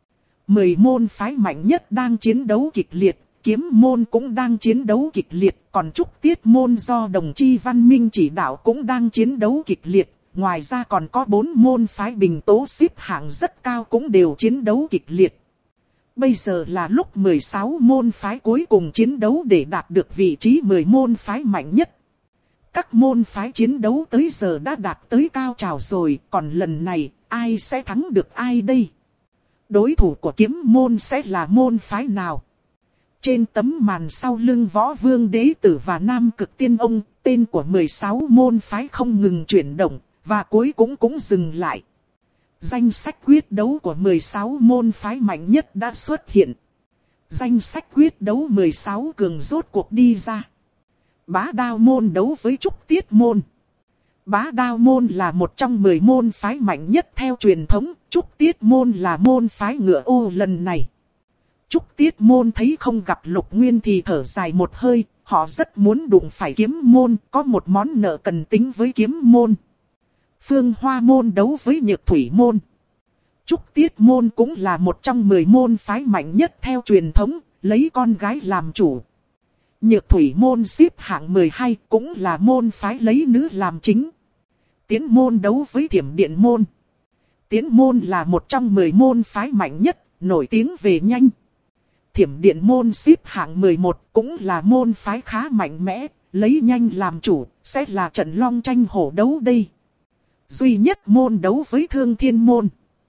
10 môn phái mạnh nhất đang chiến đấu kịch liệt, kiếm môn cũng đang chiến đấu kịch liệt, còn trúc tiết môn do đồng chi văn minh chỉ đạo cũng đang chiến đấu kịch liệt. Ngoài ra còn có 4 môn phái bình tố xếp hạng rất cao cũng đều chiến đấu kịch liệt. Bây giờ là lúc 16 môn phái cuối cùng chiến đấu để đạt được vị trí 10 môn phái mạnh nhất. Các môn phái chiến đấu tới giờ đã đạt tới cao trào rồi, còn lần này ai sẽ thắng được ai đây? Đối thủ của kiếm môn sẽ là môn phái nào? Trên tấm màn sau lưng Võ Vương Đế Tử và Nam Cực Tiên Ông, tên của 16 môn phái không ngừng chuyển động, và cuối cùng cũng dừng lại. Danh sách quyết đấu của 16 môn phái mạnh nhất đã xuất hiện. Danh sách quyết đấu 16 cường rốt cuộc đi ra. Bá Đao môn đấu với Trúc Tiết môn. Bá Đao môn là một trong 10 môn phái mạnh nhất theo truyền thống, Trúc Tiết môn là môn phái ngựa ô lần này. Trúc Tiết môn thấy không gặp Lục Nguyên thì thở dài một hơi, họ rất muốn đụng phải kiếm môn, có một món nợ cần tính với kiếm môn. Phương Hoa môn đấu với Nhược Thủy môn. Trúc Tiết môn cũng là một trong 10 môn phái mạnh nhất theo truyền thống, lấy con gái làm chủ. Nhược Thủy môn xếp hạng 12, cũng là môn phái lấy nữ làm chính. Tiến môn đấu với Thiểm Điện môn. Tiến môn là một trong 10 môn phái mạnh nhất, nổi tiếng về nhanh. Thiểm Điện môn xếp hạng 11, cũng là môn phái khá mạnh mẽ, lấy nhanh làm chủ, sẽ là trận long tranh hổ đấu đây. Duy Nhất môn đấu với Thương Thiên môn.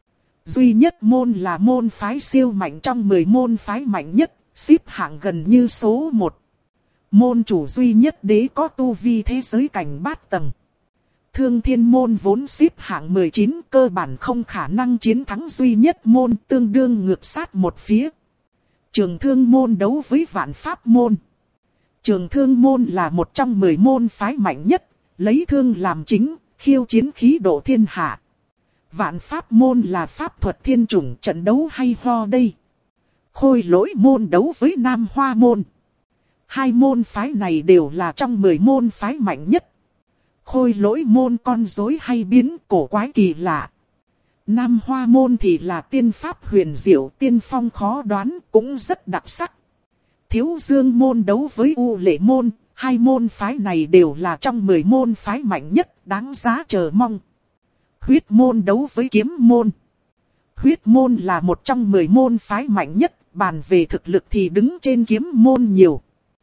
Duy Nhất môn là môn phái siêu mạnh trong 10 môn phái mạnh nhất, xếp hạng gần như số 1. Môn chủ Duy Nhất đế có tu vi thế giới cảnh bát tầng. Thương Thiên môn vốn xếp hạng 19, cơ bản không khả năng chiến thắng Duy Nhất môn, tương đương ngược sát một phía. Trường Thương môn đấu với Vạn Pháp môn. Trường Thương môn là một trong 10 môn phái mạnh nhất, lấy thương làm chính, khiêu chiến khí độ thiên hạ. Vạn Pháp môn là pháp thuật thiên chủng, trận đấu hay ho đây. Khôi Lỗi môn đấu với Nam Hoa môn. Hai môn phái này đều là trong 10 môn phái mạnh nhất. Khôi Lỗi môn con rối hay biến, cổ quái kỳ lạ. Nam Hoa môn thì là tiên pháp huyền diệu, tiên phong khó đoán, cũng rất đặc sắc. Thiếu Dương môn đấu với U Lệ môn, hai môn phái này đều là trong 10 môn phái mạnh nhất, đáng giá chờ mong. Huyết môn đấu với Kiếm môn. Huyết môn là một trong 10 môn phái mạnh nhất, bàn về thực lực thì đứng trên Kiếm môn nhiều.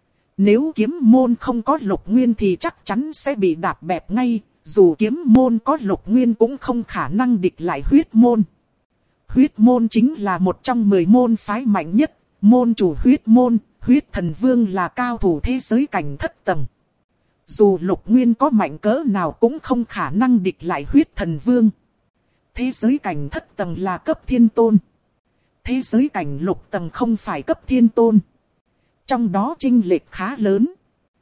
Nếu Kiếm môn không có Lục Nguyên thì chắc chắn sẽ bị đạp bẹp ngay, dù Kiếm môn có Lục Nguyên cũng không khả năng địch lại Huyết môn. Huyết môn chính là một trong 10 môn phái mạnh nhất, môn chủ Huyết môn, Huyết Thần Vương là cao thủ thế giới cảnh thất tầng. Dù Lục Nguyên có mạnh cỡ nào cũng không khả năng địch lại Huyết Thần Vương. Thế giới cảnh thất tầng là cấp thiên tôn. Thế giới cảnh lục tầng không phải cấp thiên tôn. Trong đó chênh lệch khá lớn.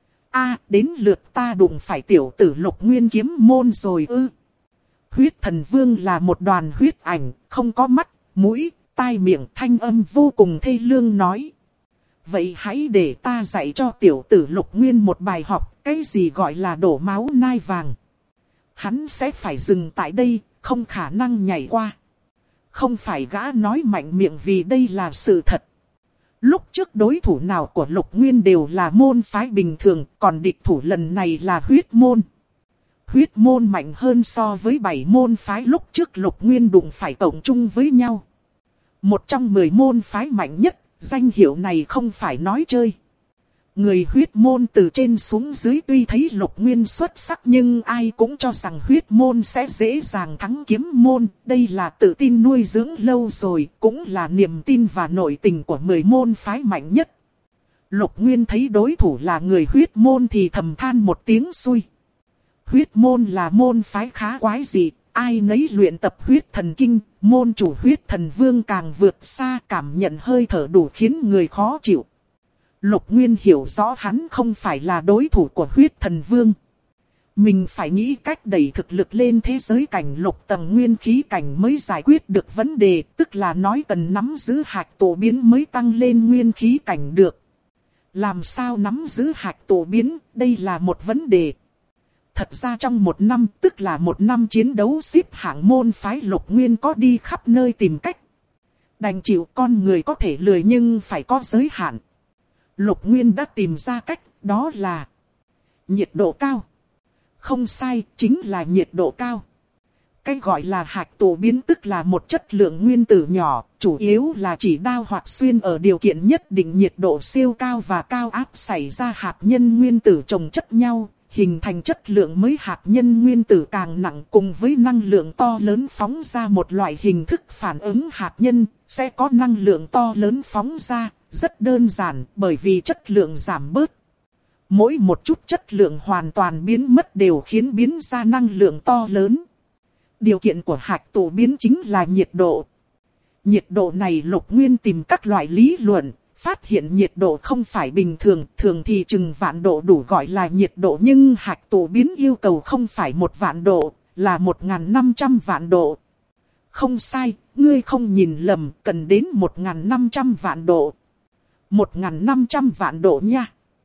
Đến lượt ta đụng phải tiểu tử Lục Nguyên kiếm môn rồi ư. Huyết Thần Vương là một đoàn huyết ảnh, không có mắt, mũi, tai miệng, thanh âm vô cùng thê lương nói. Vậy hãy để ta dạy cho tiểu tử Lục Nguyên một bài học, cái gì gọi là đổ máu nai vàng. Hắn sẽ phải dừng tại đây, không khả năng nhảy qua. Không phải gã nói mạnh miệng vì đây là sự thật. Lúc trước đối thủ nào của Lục Nguyên đều là môn phái bình thường, còn địch thủ lần này là Huyết môn. Huyết môn mạnh hơn so với 7 môn phái lúc trước Lục Nguyên đụng phải cộng chung với nhau. Một trong 10 môn phái mạnh nhất, danh hiệu này không phải nói chơi. Người Huyết môn từ trên xuống dưới tuy thấy Lục Nguyên xuất sắc nhưng ai cũng cho rằng Huyết môn sẽ dễ dàng thắng Kiếm môn. Đây là tự tin nuôi dưỡng lâu rồi, cũng là niềm tin và nội tình của 10 môn phái mạnh nhất. Lục Nguyên thấy đối thủ là người Huyết môn thì thầm than một tiếng xui. Huyết môn là môn phái khá quái dị, ai nấy luyện tập huyết thần kinh, môn chủ Huyết Thần Vương càng vượt xa, cảm nhận hơi thở đủ khiến người khó chịu. Lục Nguyên hiểu rõ hắn không phải là đối thủ của Huyết Thần Vương. Mình phải nghĩ cách đẩy thực lực lên thế giới cảnh lục tầng nguyên khí cảnh mới giải quyết được vấn đề, tức là nói cần nắm giữ hạch tổ biến mới tăng lên nguyên khí cảnh được. Làm sao nắm giữ hạch tổ biến, đây là một vấn đề. Thật ra trong một năm, tức là một năm chiến đấu xếp hạng môn phái Lục Nguyên có đi khắp nơi tìm cách. Đành chịu, con người có thể lười nhưng phải có giới hạn. Lục Nguyên đã tìm ra cách, đó là nhiệt độ cao. Không sai, chính là nhiệt độ cao. Cái gọi là hạch tổ biến tức là một chất lượng nguyên tử nhỏ, chủ yếu là chỉ đao hoặc xuyên ở điều kiện nhất định nhiệt độ siêu cao và cao áp xảy ra hạt nhân nguyên tử chồng chất nhau, hình thành chất lượng mới hạt nhân nguyên tử càng nặng cùng với năng lượng to lớn phóng ra một loại hình thức phản ứng hạt nhân, sẽ có năng lượng to lớn phóng ra, rất đơn giản bởi vì chất lượng giảm bớt. Mỗi một chút chất lượng hoàn toàn biến mất đều khiến biến ra năng lượng to lớn. Điều kiện của hạch tổ biến chính là nhiệt độ. Nhiệt độ này Lục Nguyên tìm các loại lý luận, phát hiện nhiệt độ không phải bình thường, thường thì chừng vạn độ đủ gọi là nhiệt độ nhưng hạch tổ biến yêu cầu không phải 1 vạn độ, là 1.500 vạn độ. Không sai, ngươi không nhìn lầm, cần đến 1.500 vạn độ. 1.500 vạn độ nha.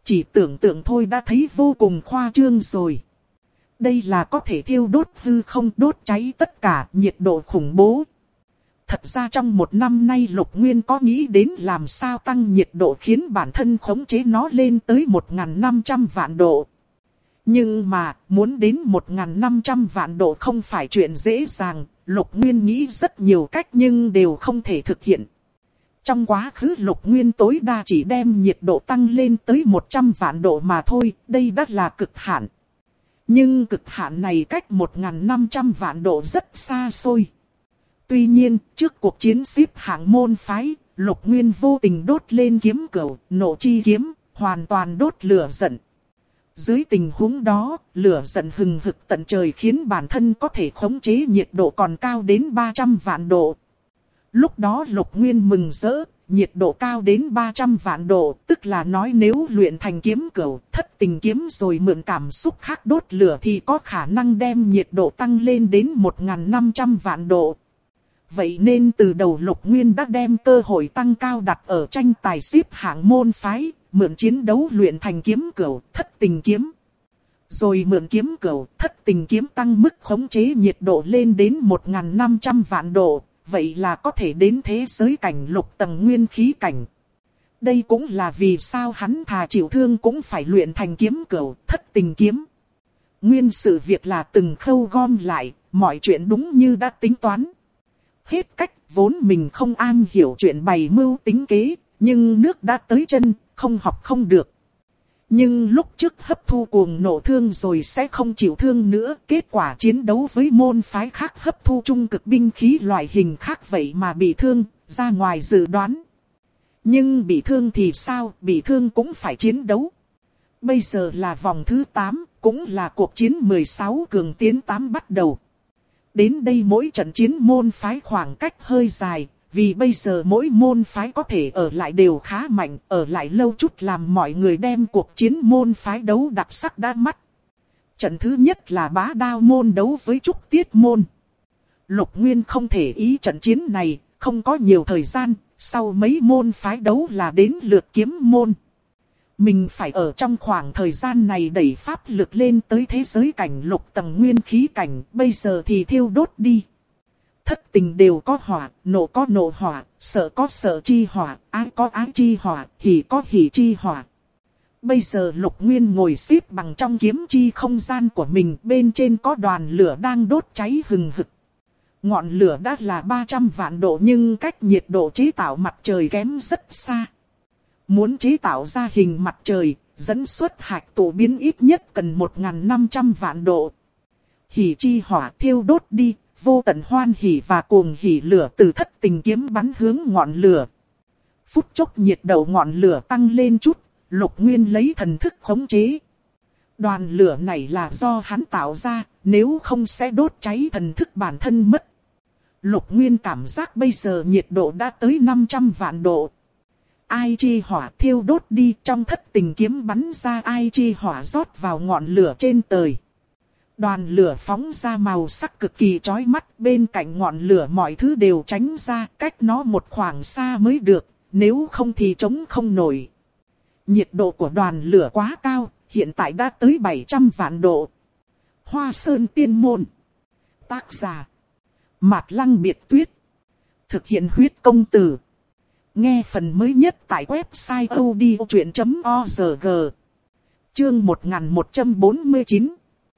Chỉ tưởng tượng thôi đã thấy vô cùng khoa trương rồi. Đây là có thể thiêu đốt hư không, đốt cháy tất cả, nhiệt độ khủng bố. Thật ra trong một năm nay Lục Nguyên có nghĩ đến làm sao tăng nhiệt độ khiến bản thân khống chế nó lên tới 1.500 vạn độ. Nhưng mà, muốn đến 1.500 vạn độ không phải chuyện dễ dàng, Lục Nguyên nghĩ rất nhiều cách nhưng đều không thể thực hiện. Trong quá khứ Lục Nguyên tối đa chỉ đem nhiệt độ tăng lên tới 100 vạn độ mà thôi, đây đã là cực hạn. Nhưng cực hạn này cách 1.500 vạn độ rất xa xôi. Tuy nhiên, trước cuộc chiến xếp hạng môn phái, Lục Nguyên vô tình đốt lên kiếm cửu, nộ chi kiếm, hoàn toàn đốt lửa giận. Dưới tình huống đó, lửa giận hừng hực tận trời khiến bản thân có thể khống chế nhiệt độ còn cao đến 300 vạn độ. Lúc đó Lục Nguyên mừng rỡ, nhiệt độ cao đến 300 vạn độ, tức là nói nếu luyện thành kiếm cửu, thất tình kiếm rồi mượn cảm xúc khác đốt lửa thì có khả năng đem nhiệt độ tăng lên đến 1.500 vạn độ. Vậy nên từ đầu Lục Nguyên đã đem cơ hội tăng cao đặt ở tranh tài xếp hạng môn phái, mượn chiến đấu luyện thành kiếm cửu, thất tình kiếm. Rồi mượn kiếm cửu, thất tình kiếm tăng mức khống chế nhiệt độ lên đến 1.500 vạn độ, vậy là có thể đến thế giới cảnh lục tầng nguyên khí cảnh. Đây cũng là vì sao hắn thà chịu thương cũng phải luyện thành kiếm cửu, thất tình kiếm. Nguyên sự việc là từng khâu gom lại, mọi chuyện đúng như đã tính toán. Hết cách, vốn mình không am hiểu chuyện bày mưu tính kế, nhưng nước đã tới chân, không học không được. Nhưng lúc trước hấp thu cuồng nộ thương rồi sẽ không chịu thương nữa, kết quả chiến đấu với môn phái khác hấp thu trung cực binh khí loại hình khác vậy mà bị thương, ra ngoài dự đoán. Nhưng bị thương thì sao, bị thương cũng phải chiến đấu. Bây giờ là vòng thứ 8, cũng là cuộc chiến 16 cường tiến 8 bắt đầu. Đến đây mỗi trận chiến môn phái khoảng cách hơi dài, vì bây giờ mỗi môn phái có thể ở lại đều khá mạnh, ở lại lâu chút làm mọi người đem cuộc chiến môn phái đấu đặc sắc đã mắt. Trận thứ nhất là Bá Đao môn đấu với Trúc Tiết môn. Lục Nguyên không thể ý trận chiến này, không có nhiều thời gian, sau mấy môn phái đấu là đến lượt Kiếm môn. Mình phải ở trong khoảng thời gian này đẩy pháp lực lên tới thế giới cảnh lục tầng nguyên khí cảnh, bây giờ thì thiêu đốt đi. Thất tình đều có hỏa, nộ có nộ hỏa, sợ có sợ chi hỏa, ái có ái chi hỏa, hỉ có hỉ chi hỏa. Bây giờ Lục Nguyên ngồi xếp bằng trong kiếm chi không gian của mình, bên trên có đoàn lửa đang đốt cháy hừng hực. Ngọn lửa đã là 300 vạn độ nhưng cách nhiệt độ chế tạo mặt trời kém rất xa. Muốn chế tạo ra hình mặt trời, dẫn xuất hạch tổ biến ít nhất cần 1.500 vạn độ. Hỉ chi hỏa thiêu đốt đi, vô tận hoan hỉ và cuồng hỉ lửa từ thất tình kiếm bắn hướng ngọn lửa. Phút chốc nhiệt độ ngọn lửa tăng lên chút, Lục Nguyên lấy thần thức khống chế. Đoàn lửa này là do hắn tạo ra, nếu không sẽ đốt cháy thần thức bản thân mất. Lục Nguyên cảm giác bây giờ nhiệt độ đã tới 500 vạn độ. Ai chi hỏa thiêu đốt đi, trong thất tình kiếm bắn ra ai chi hỏa rót vào ngọn lửa trên trời. Đoàn lửa phóng ra màu sắc cực kỳ chói mắt, bên cạnh ngọn lửa mọi thứ đều tránh ra, cách nó một khoảng xa mới được, nếu không thì chống không nổi. Nhiệt độ của đoàn lửa quá cao, hiện tại đã tới 700 vạn độ. Hoa Sơn Tiên Môn. Tác giả Mạt Lăng Biệt Tuyết. Thực hiện huyết công từ. Nghe phần mới nhất tại website odchuyện.org. Chương 1149.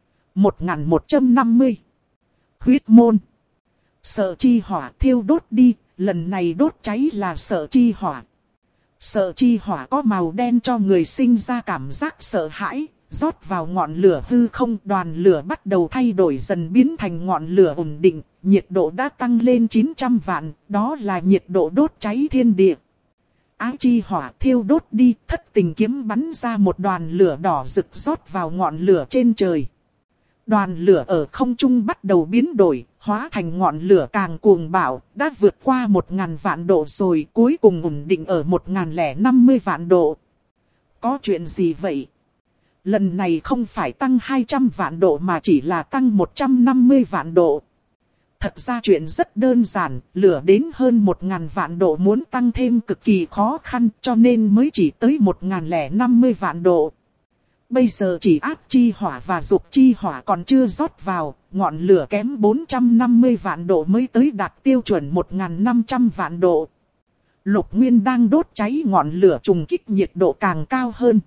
1150. Huyết môn. Sợ chi hỏa thiêu đốt đi, lần này đốt cháy là sợ chi hỏa. Sợ chi hỏa có màu đen cho người sinh ra cảm giác sợ hãi, rót vào ngọn lửa hư không, đoàn lửa bắt đầu thay đổi dần biến thành ngọn lửa ổn định, nhiệt độ đã tăng lên 900 vạn, đó là nhiệt độ đốt cháy thiên địa. Ái chi hỏa thiêu đốt đi, thất tình kiếm bắn ra một đoàn lửa đỏ rực rót vào ngọn lửa trên trời. Đoàn lửa ở không trung bắt đầu biến đổi, hóa thành ngọn lửa càng cuồng bạo, đã vượt qua 1.000 vạn độ rồi, cuối cùng ổn định ở 1.050 vạn độ. Có chuyện gì vậy? Lần này không phải tăng 200 vạn độ mà chỉ là tăng 150 vạn độ. Thật ra chuyện rất đơn giản, lửa đến hơn 1000 vạn độ muốn tăng thêm cực kỳ khó khăn cho nên mới chỉ tới 1050 vạn độ. Bây giờ chỉ áp chi hỏa và dục chi hỏa còn chưa rót vào, ngọn lửa kém 450 vạn độ mới tới đạt tiêu chuẩn 1500 vạn độ. Lục Nguyên đang đốt cháy ngọn lửa trùng kích nhiệt độ càng cao hơn.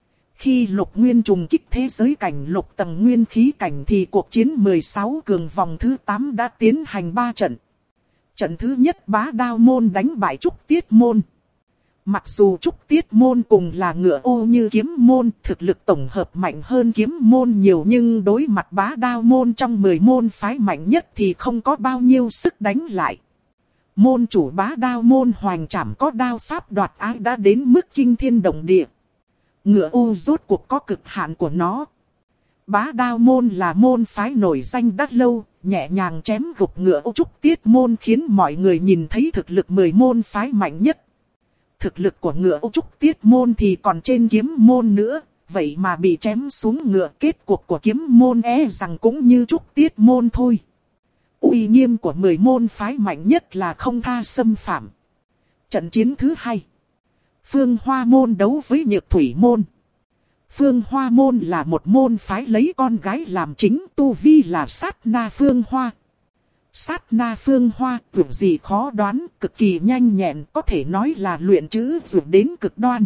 Khi Lục Nguyên trùng kích thế giới cảnh lục tầng nguyên khí cảnh thì cuộc chiến 16 cường vòng thứ 8 đã tiến hành 3 trận. Trận thứ nhất Bá Đao môn đánh bại Trúc Tiết môn. Mặc dù Trúc Tiết môn cùng là ngựa ô như Kiếm môn, thực lực tổng hợp mạnh hơn Kiếm môn nhiều, nhưng đối mặt Bá Đao môn trong 10 môn phái mạnh nhất thì không có bao nhiêu sức đánh lại. Môn chủ Bá Đao môn Hoành Trảm có đao pháp đoạt ái đã đến mức kinh thiên động địa. Ngựa ô rốt cuộc có cực hạn của nó. Bá Đao môn là môn phái nổi danh đã lâu, nhẹ nhàng chém gục ngựa ô Trúc Tiết môn khiến mọi người nhìn thấy thực lực 10 môn phái mạnh nhất. Thực lực của ngựa ô Trúc Tiết môn thì còn trên Kiếm môn nữa, vậy mà bị chém xuống ngựa, kết cuộc của Kiếm môn rằng cũng như Trúc Tiết môn thôi. Uy nghiêm của 10 môn phái mạnh nhất là không tha xâm phạm. Trận chiến thứ hai, Phương Hoa môn đấu với Nhược Thủy môn. Phương Hoa môn là một môn phái lấy con gái làm chính, tu vi là sát na Phương Hoa. Sát na Phương Hoa, việc gì khó đoán, cực kỳ nhanh nhẹn, có thể nói là luyện chữ dù đến cực đoan.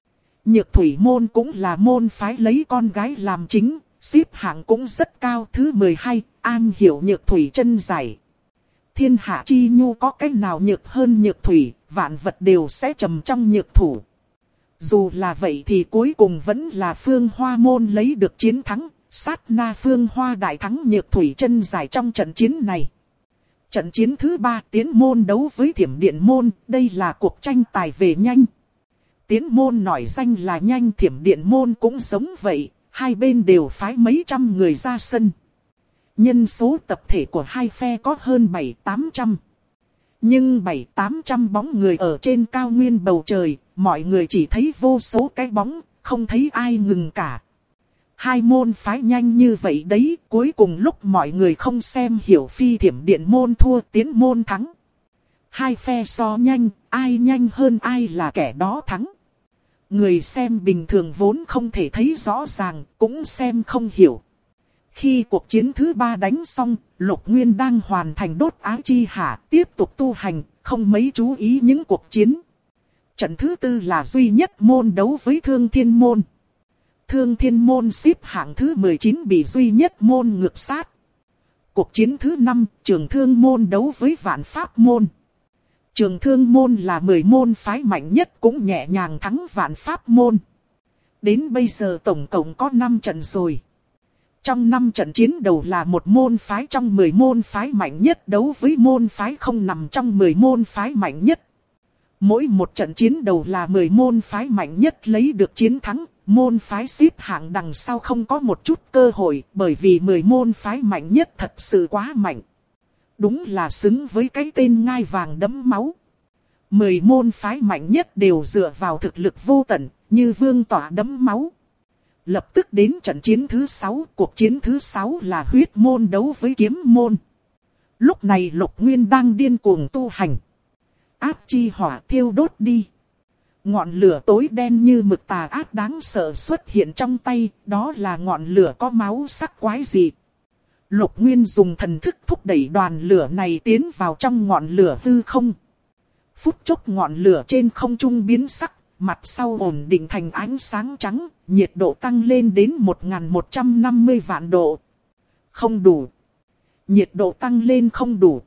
Nhược Thủy môn cũng là môn phái lấy con gái làm chính, xếp hạng cũng rất cao, thứ 12, am hiểu Nhược Thủy chân giải. Thiên hạ chi nhu có cách nào nhược hơn Nhược Thủy, vạn vật đều sẽ trầm trong nhược thủ. Dù là vậy thì cuối cùng vẫn là Phương Hoa môn lấy được chiến thắng, sát na Phương Hoa đại thắng Nhược Thủy chân giải trong trận chiến này. Trận chiến thứ 3 Tiến môn đấu với Thiểm Điện môn, đây là cuộc tranh tài về nhanh. Tiến môn nổi danh là nhanh, Thiểm Điện môn cũng giống vậy, hai bên đều phái mấy trăm người ra sân. Nhân số tập thể của hai phe có hơn 700-800. Nhưng 700-800 bóng người ở trên cao nguyên bầu trời, mọi người chỉ thấy vô số cái bóng, không thấy ai ngừng cả. Hai môn phái nhanh như vậy đấy, cuối cùng lúc mọi người không xem hiểu phi Thiểm Điện môn thua, Tiến môn thắng. Hai phe so nhanh, ai nhanh hơn ai là kẻ đó thắng. Người xem bình thường vốn không thể thấy rõ ràng, cũng xem không hiểu. Khi cuộc chiến thứ 3 đánh xong, Lục Nguyên đang hoàn thành đốt ái chi hạ, tiếp tục tu hành, không mấy chú ý những cuộc chiến. Trận thứ 4 là duy nhất môn đấu với Thương Thiên môn. Thương Thiên môn xếp hạng thứ 19 bị duy nhất môn ngược sát. Cuộc chiến thứ 5, Trường Thương môn đấu với Vạn Pháp môn. Trường Thương môn là 10 môn phái mạnh nhất, cũng nhẹ nhàng thắng Vạn Pháp môn. Đến bây giờ tổng cộng có 5 trận rồi. Trong 5 trận chiến đầu là một môn phái trong 10 môn phái mạnh nhất đấu với môn phái không nằm trong 10 môn phái mạnh nhất. Mỗi một trận chiến đầu là 10 môn phái mạnh nhất lấy được chiến thắng. Môn phái xếp hạng đằng sau không có một chút cơ hội, bởi vì 10 môn phái mạnh nhất thật sự quá mạnh. Đúng là xứng với cái tên ngai vàng đẫm máu. 10 môn phái mạnh nhất đều dựa vào thực lực vô tận, như vương tỏa đẫm máu. Lập tức đến trận chiến thứ 6, cuộc chiến thứ 6 là huyết môn đấu với kiếm môn. Lúc này Lục Nguyên đang điên cuồng tu hành. Áp chi hỏa thiêu đốt đi. Ngọn lửa tối đen như mực tà ác đáng sợ xuất hiện trong tay, đó là ngọn lửa có máu sắc quái dị. Lục Nguyên dùng thần thức thúc đẩy đoàn lửa này tiến vào trong ngọn lửa hư không. Phút chốc ngọn lửa trên không trung biến sắc, mặt sau ổn định thành ánh sáng trắng, nhiệt độ tăng lên đến 1150 vạn độ. Không đủ. Nhiệt độ tăng lên không đủ,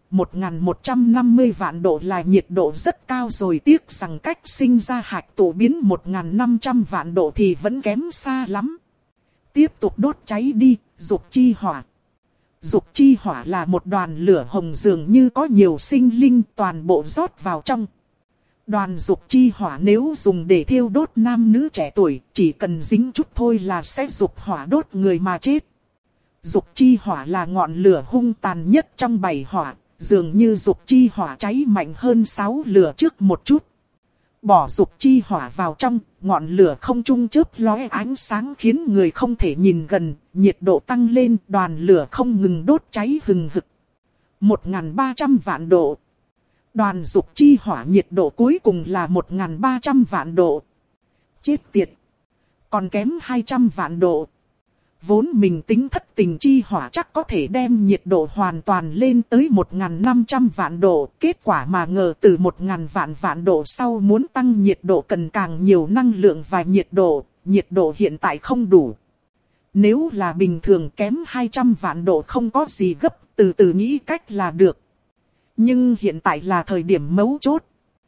1150 vạn độ là nhiệt độ rất cao rồi, tiếc rằng cách sinh ra hạch tổ biến 1500 vạn độ thì vẫn kém xa lắm. Tiếp tục đốt cháy đi, dục chi hỏa. Dục chi hỏa là một đoàn lửa hồng dường như có nhiều sinh linh toàn bộ rót vào trong. Đoàn dục chi hỏa nếu dùng để thiêu đốt nam nữ trẻ tuổi, chỉ cần dính chút thôi là sẽ dục hỏa đốt người mà chết. Dục chi hỏa là ngọn lửa hung tàn nhất trong 7 hỏa, dường như dục chi hỏa cháy mạnh hơn 6 lửa trước một chút. Bỏ dục chi hỏa vào trong, ngọn lửa không trung chớp lóe ánh sáng khiến người không thể nhìn gần, nhiệt độ tăng lên, đoàn lửa không ngừng đốt cháy hừng hực. 1.300 vạn độ. Đoàn dục chi hỏa nhiệt độ cuối cùng là 1.300 vạn độ. Chết tiệt. Còn kém 200 vạn độ. Vốn mình tính thất tình chi hỏa chắc có thể đem nhiệt độ hoàn toàn lên tới 1.500 vạn độ. Kết quả mà ngờ từ 1.000 vạn độ sau muốn tăng nhiệt độ cần càng nhiều năng lượng và nhiệt độ hiện tại không đủ. Nếu là bình thường kém 200 vạn độ không có gì gấp, từ từ nghĩ cách là được. Nhưng hiện tại là thời điểm mấu chốt.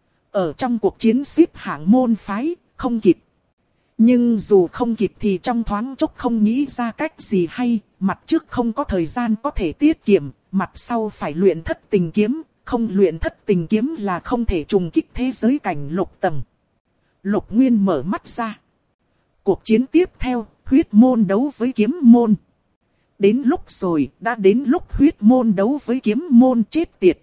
Ở trong cuộc chiến xếp hạng môn phái, không kịp. Nhưng dù không kịp thì trong thoáng chốc không nghĩ ra cách gì hay, mặt trước không có thời gian có thể tiết kiệm, mặt sau phải luyện thất tình kiếm, không luyện thất tình kiếm là không thể trùng kích thế giới cảnh lục tầng. Lục Nguyên mở mắt ra. Cuộc chiến tiếp theo, huyết môn đấu với kiếm môn. Đến lúc rồi, đã đến lúc huyết môn đấu với kiếm môn chết tiệt.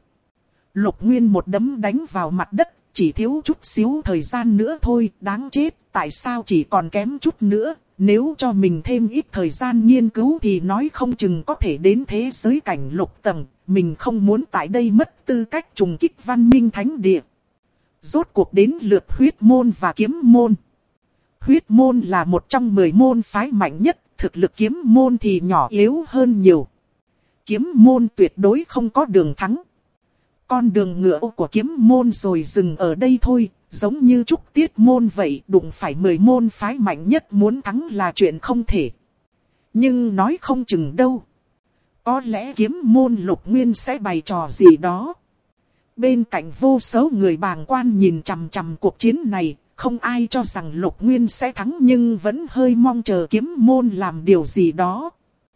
Lục Nguyên một đấm đánh vào mặt đất, chỉ thiếu chút xíu thời gian nữa thôi, đáng chết, tại sao chỉ còn kém chút nữa, nếu cho mình thêm ít thời gian nghiên cứu thì nói không chừng có thể đến thế giới cảnh lục tầng, mình không muốn tại đây mất tư cách trùng kích văn minh thánh địa. Rốt cuộc đến lượt huyết môn và kiếm môn. Huyết môn là một trong 10 môn phái mạnh nhất, thực lực kiếm môn thì nhỏ yếu hơn nhiều. Kiếm môn tuyệt đối không có đường thắng. Con đường ngựa của kiếm môn rồi dừng ở đây thôi, giống như trúc tiết môn vậy, đụng phải 10 môn phái mạnh nhất muốn thắng là chuyện không thể. Nhưng nói không chừng đâu. Có lẽ kiếm môn Lục Nguyên sẽ bày trò gì đó. Bên cạnh vô số người bàng quan nhìn chằm chằm cuộc chiến này, không ai cho rằng Lục Nguyên sẽ thắng nhưng vẫn hơi mong chờ kiếm môn làm điều gì đó.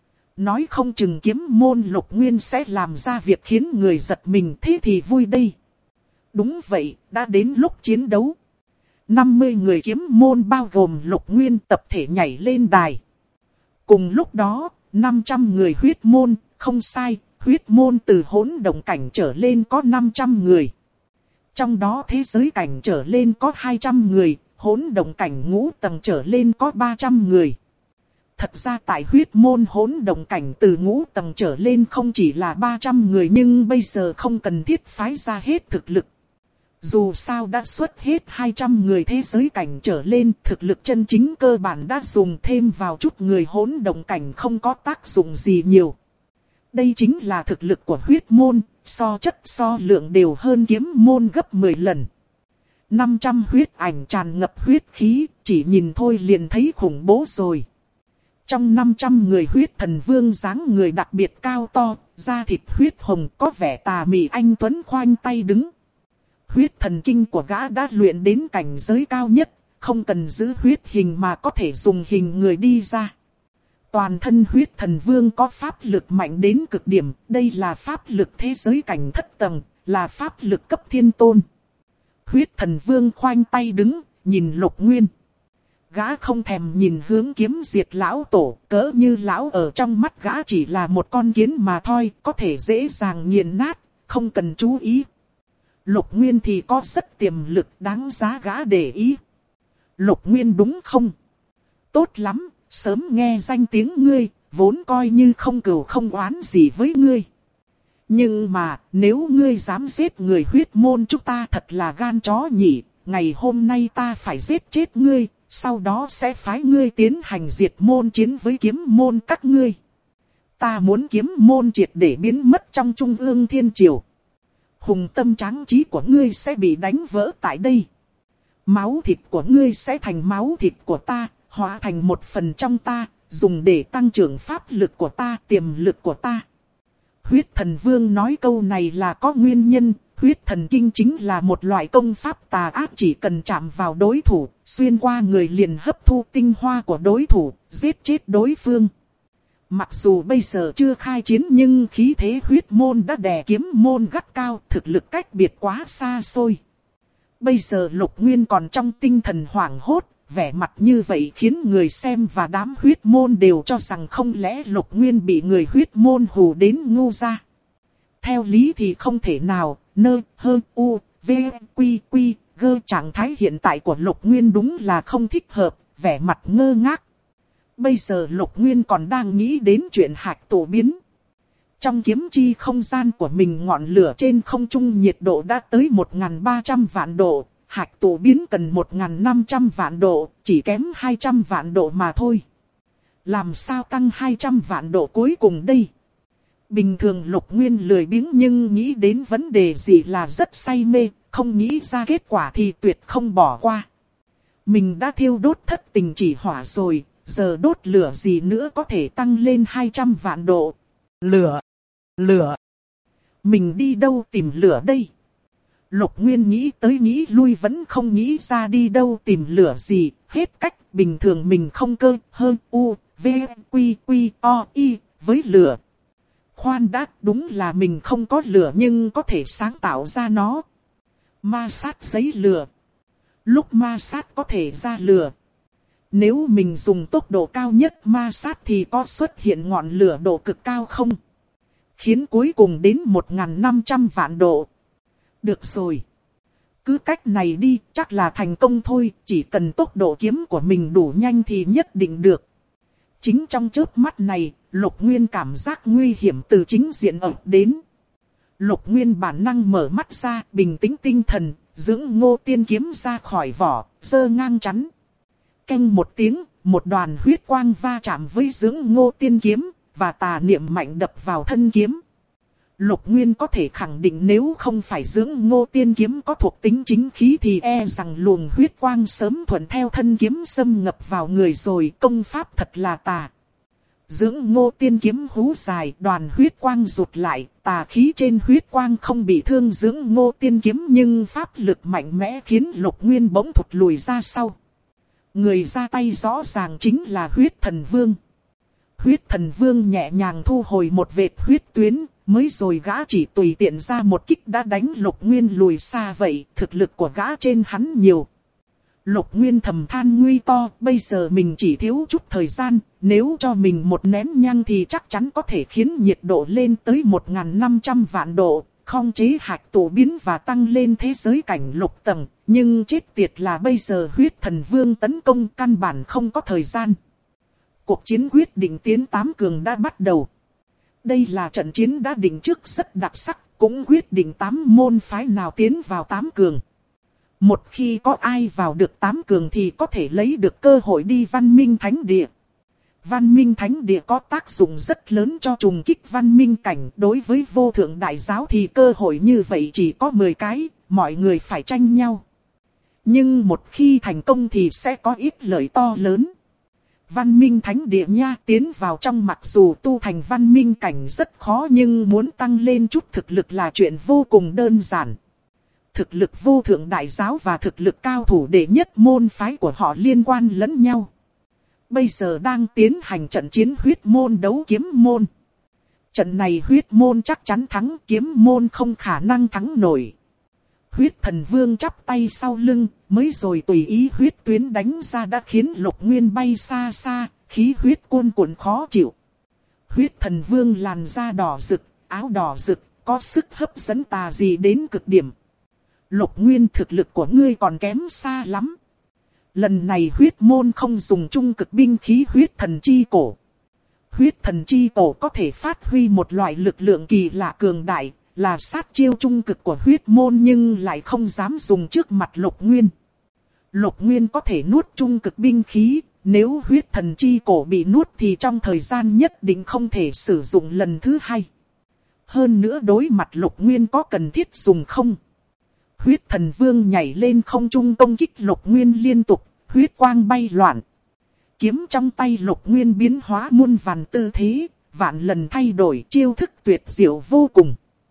Nói không chừng kiếm môn Lục Nguyên sẽ làm ra việc khiến người giật mình, thế thì vui đây. Đúng vậy, đã đến lúc chiến đấu. 50 người kiếm môn bao gồm Lục Nguyên tập thể nhảy lên đài. Cùng lúc đó, 500 người huyết môn, không sai, huyết môn từ hỗn động cảnh trở lên có 500 người. Trong đó thế giới cảnh trở lên có 200 người, hỗn động cảnh ngũ tầng trở lên có 300 người. Thật ra tại huyết môn hỗn động cảnh từ ngũ tầng trở lên không chỉ là 300 người nhưng bây giờ không cần thiết phái ra hết thực lực. Dù sao đã xuất hết 200 người thế giới cảnh trở lên, thực lực chân chính cơ bản đã dùng thêm vào chút người hỗn động cảnh không có tác dụng gì nhiều. Đây chính là thực lực của huyết môn, so chất so lượng đều hơn kiếm môn gấp 10 lần. 500 huyết ảnh tràn ngập huyết khí, chỉ nhìn thôi liền thấy khủng bố rồi. Trong 500 người huyết thần vương dáng người đặc biệt cao to, da thịt huyết hồng có vẻ tà mị anh tuấn khoanh tay đứng. Huyết thần kinh của gã đã luyện đến cảnh giới cao nhất, không cần giữ huyết hình mà có thể dùng hình người đi ra. Toàn thân huyết thần vương có pháp lực mạnh đến cực điểm, đây là pháp lực thế giới cảnh thất tầng, là pháp lực cấp thiên tôn. Huyết thần vương khoanh tay đứng, nhìn Lục Nguyên. Gã không thèm nhìn hướng kiếm diệt lão tổ, cỡ như lão ở trong mắt gã chỉ là một con kiến mà thôi, có thể dễ dàng nghiền nát, không cần chú ý. Lục Nguyên thì có rất tiềm lực đáng giá gã để ý. Lục Nguyên đúng không? Tốt lắm, sớm nghe danh tiếng ngươi, vốn coi như không cừu không oán gì với ngươi. Nhưng mà, nếu ngươi dám giết người huyết môn chúng ta thật là gan chó nhỉ, ngày hôm nay ta phải giết chết ngươi, sau đó sẽ phái ngươi tiến hành diệt môn chiến với kiếm môn các ngươi. Ta muốn kiếm môn triệt để biến mất trong trung ương thiên triều. Hùng tâm tráng trí của ngươi sẽ bị đánh vỡ tại đây. Máu thịt của ngươi sẽ thành máu thịt của ta, hóa thành một phần trong ta, dùng để tăng trưởng pháp lực của ta, tiềm lực của ta. Huyết thần vương nói câu này là có nguyên nhân, huyết thần kinh chính là một loại công pháp tà ác, chỉ cần chạm vào đối thủ, xuyên qua người liền hấp thu tinh hoa của đối thủ, giết chết đối phương. Mặc dù bây giờ chưa khai chiến nhưng khí thế huyết môn đã đè kiếm môn gắt cao, thực lực cách biệt quá xa xôi. Bây giờ Lục Nguyên còn trong tinh thần hoảng hốt, vẻ mặt như vậy khiến người xem và đám huyết môn đều cho rằng không lẽ Lục Nguyên bị người huyết môn hù đến ngu ra. Theo lý thì không thể nào, trạng thái hiện tại của Lục Nguyên đúng là không thích hợp, vẻ mặt ngơ ngác. Bây giờ Lục Nguyên còn đang nghĩ đến chuyện hạch tổ biến. Trong kiếm chi không gian của mình ngọn lửa trên không trung nhiệt độ đã tới 1.300 vạn độ, hạch tụ biến cần 1.500 vạn độ, chỉ kém 200 vạn độ mà thôi. Làm sao tăng 200 vạn độ cuối cùng đây? Bình thường Lục Nguyên lười biếng nhưng nghĩ đến vấn đề gì là rất say mê, không nghĩ ra kết quả thì tuyệt không bỏ qua. Mình đã thiêu đốt thất tình chỉ hỏa rồi, giờ đốt lửa gì nữa có thể tăng lên 200 vạn độ. Lửa! Lửa! Mình đi đâu tìm lửa đây? Lục Nguyên nghĩ tới nghĩ lui vẫn không nghĩ ra đi đâu tìm lửa gì, hết cách. Bình thường mình không cơ hơn u, v, quy, quy, o, y với lửa. Khoan đã, đúng là mình không có lửa nhưng có thể sáng tạo ra nó. Ma sát giấy lửa. Lúc ma sát có thể ra lửa. Nếu mình dùng tốc độ cao nhất ma sát thì có xuất hiện ngọn lửa độ cực cao không? Khiến cuối cùng đến 1.500 vạn độ. Được rồi. Cứ cách này đi, chắc là thành công thôi, chỉ cần tốc độ kiếm của mình đủ nhanh thì nhất định được. Chính trong chớp mắt này, Lục Nguyên cảm giác nguy hiểm từ chính diện ập đến. Lục Nguyên bản năng mở mắt ra, bình tĩnh tinh thần, dưỡng Ngô Tiên kiếm ra khỏi vỏ, giơ ngang chắn. Canh một tiếng, một đoàn huyết quang va chạm với dưỡng Ngô Tiên kiếm, và tà niệm mạnh đập vào thân kiếm. Lục Nguyên có thể khẳng định nếu không phải dưỡng Ngô Tiên kiếm có thuộc tính chính khí thì e rằng luồng huyết quang sớm thuận theo thân kiếm xâm ngập vào người rồi, công pháp thật là tà. Dưỡng Ngô Tiên kiếm hú dài, đoàn huyết quang rụt lại, tà khí trên huyết quang không bị thương dưỡng Ngô Tiên kiếm nhưng pháp lực mạnh mẽ khiến Lục Nguyên bỗng thụt lùi ra sau. Người ra tay rõ ràng chính là Huyết Thần Vương. Huyết Thần Vương nhẹ nhàng thu hồi một vệt huyết tuyến, mới rồi gã chỉ tùy tiện ra một kích đã đánh Lục Nguyên lùi xa vậy, thực lực của gã trên hắn nhiều. Lục Nguyên thầm than nguy to, bây giờ mình chỉ thiếu chút thời gian, nếu cho mình một nén nhang thì chắc chắn có thể khiến nhiệt độ lên tới 1.500 vạn độ, khống chế hạch tụ biến và tăng lên thế giới cảnh lục tầng. Nhưng chết tiệt là bây giờ Huyết Thần Vương tấn công căn bản không có thời gian. Cuộc chiến quyết định tiến 8 cường đã bắt đầu. Đây là trận chiến đã định trước rất đặc sắc, cũng quyết định 8 môn phái nào tiến vào 8 cường. Một khi có ai vào được 8 cường thì có thể lấy được cơ hội đi Văn Minh Thánh Địa. Văn Minh Thánh Địa có tác dụng rất lớn cho trùng kích văn minh cảnh. Đối với vô thượng đại giáo thì cơ hội như vậy chỉ có 10 cái, mọi người phải tranh nhau. Nhưng một khi thành công thì sẽ có ít lợi to lớn. Văn Minh Thánh Địa nha, tiến vào trong mặc dù tu thành văn minh cảnh rất khó nhưng muốn tăng lên chút thực lực là chuyện vô cùng đơn giản. Thực lực vô thượng đại giáo và thực lực cao thủ đệ nhất môn phái của họ liên quan lẫn nhau. Bây giờ đang tiến hành trận chiến huyết môn đấu kiếm môn. Trận này huyết môn chắc chắn thắng, kiếm môn không khả năng thắng nổi. Huyết Thần Vương chắp tay sau lưng, mới rồi tùy ý huyết tuyến đánh ra đã khiến Lục Nguyên bay xa xa, khí huyết cuồn cuộn khó chịu. Huyết Thần Vương làn da đỏ rực, áo đỏ rực, có sức hấp dẫn tà dị đến cực điểm. Lục Nguyên, thực lực của ngươi còn kém xa lắm. Lần này huyết môn không dùng trung cực binh khí huyết thần chi cổ. Huyết thần chi cổ có thể phát huy một loại lực lượng kỳ lạ cường đại, là sát chiêu trung cực của huyết môn nhưng lại không dám dùng trước mặt Lục Nguyên. Lục Nguyên có thể nuốt trung cực binh khí, nếu huyết thần chi cổ bị nuốt thì trong thời gian nhất định không thể sử dụng lần thứ hai. Hơn nữa đối mặt Lục Nguyên có cần thiết dùng không? Huyết Thần Vương nhảy lên không trung công kích Lục Nguyên liên tục, huyết quang bay loạn. Kiếm trong tay Lục Nguyên biến hóa muôn vàn tư thế, vạn lần thay đổi, chiêu thức tuyệt diệu vô cùng.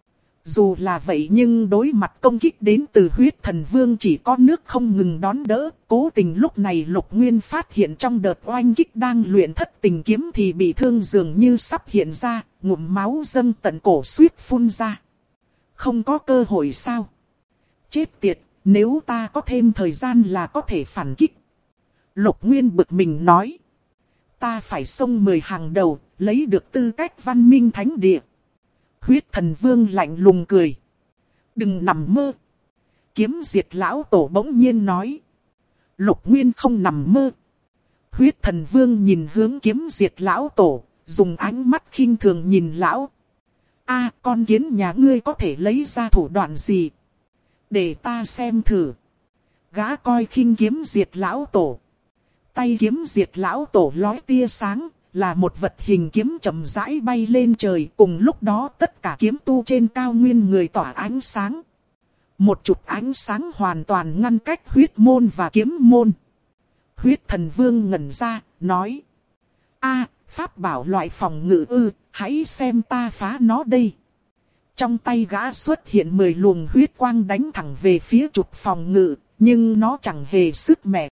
Dù là vậy nhưng đối mặt công kích đến từ Huyết Thần Vương chỉ có nước không ngừng đón đỡ. Cố tình lúc này Lục Nguyên phát hiện trong đợt oanh kích đang luyện thất tình kiếm thì bị thương dường như sắp hiện ra, ngụm máu dâng tận cổ suýt phun ra. Không có cơ hội sao? Chết tiệt, nếu ta có thêm thời gian là có thể phản kích. Lục Nguyên bực mình nói. Ta phải xông 10 hàng đầu, lấy được tư cách Văn Minh Thánh Địa. Huyết Thần Vương lạnh lùng cười. Đừng nằm mơ. Kiếm Diệt Lão Tổ bỗng nhiên nói. Lục Nguyên không nằm mơ. Huyết Thần Vương nhìn hướng Kiếm Diệt Lão Tổ, dùng ánh mắt khinh thường nhìn lão. A, con kiến nhà ngươi có thể lấy ra thủ đoạn gì? Để ta xem thử. Gã coi khinh kiếm diệt lão tổ. Tay kiếm diệt lão tổ lóe tia sáng, là một vật hình kiếm chậm rãi bay lên trời. Cùng lúc đó tất cả kiếm tu trên cao nguyên người tỏa ánh sáng. Một chục ánh sáng hoàn toàn ngăn cách huyết môn và kiếm môn. Huyết thần vương ngẩn ra, nói. A, pháp bảo loại phòng ngự ư, hãy xem ta phá nó đây. Trong tay gã xuất hiện 10 luồng huyết quang đánh thẳng về phía trục phòng ngự, nhưng nó chẳng hề sức mẻ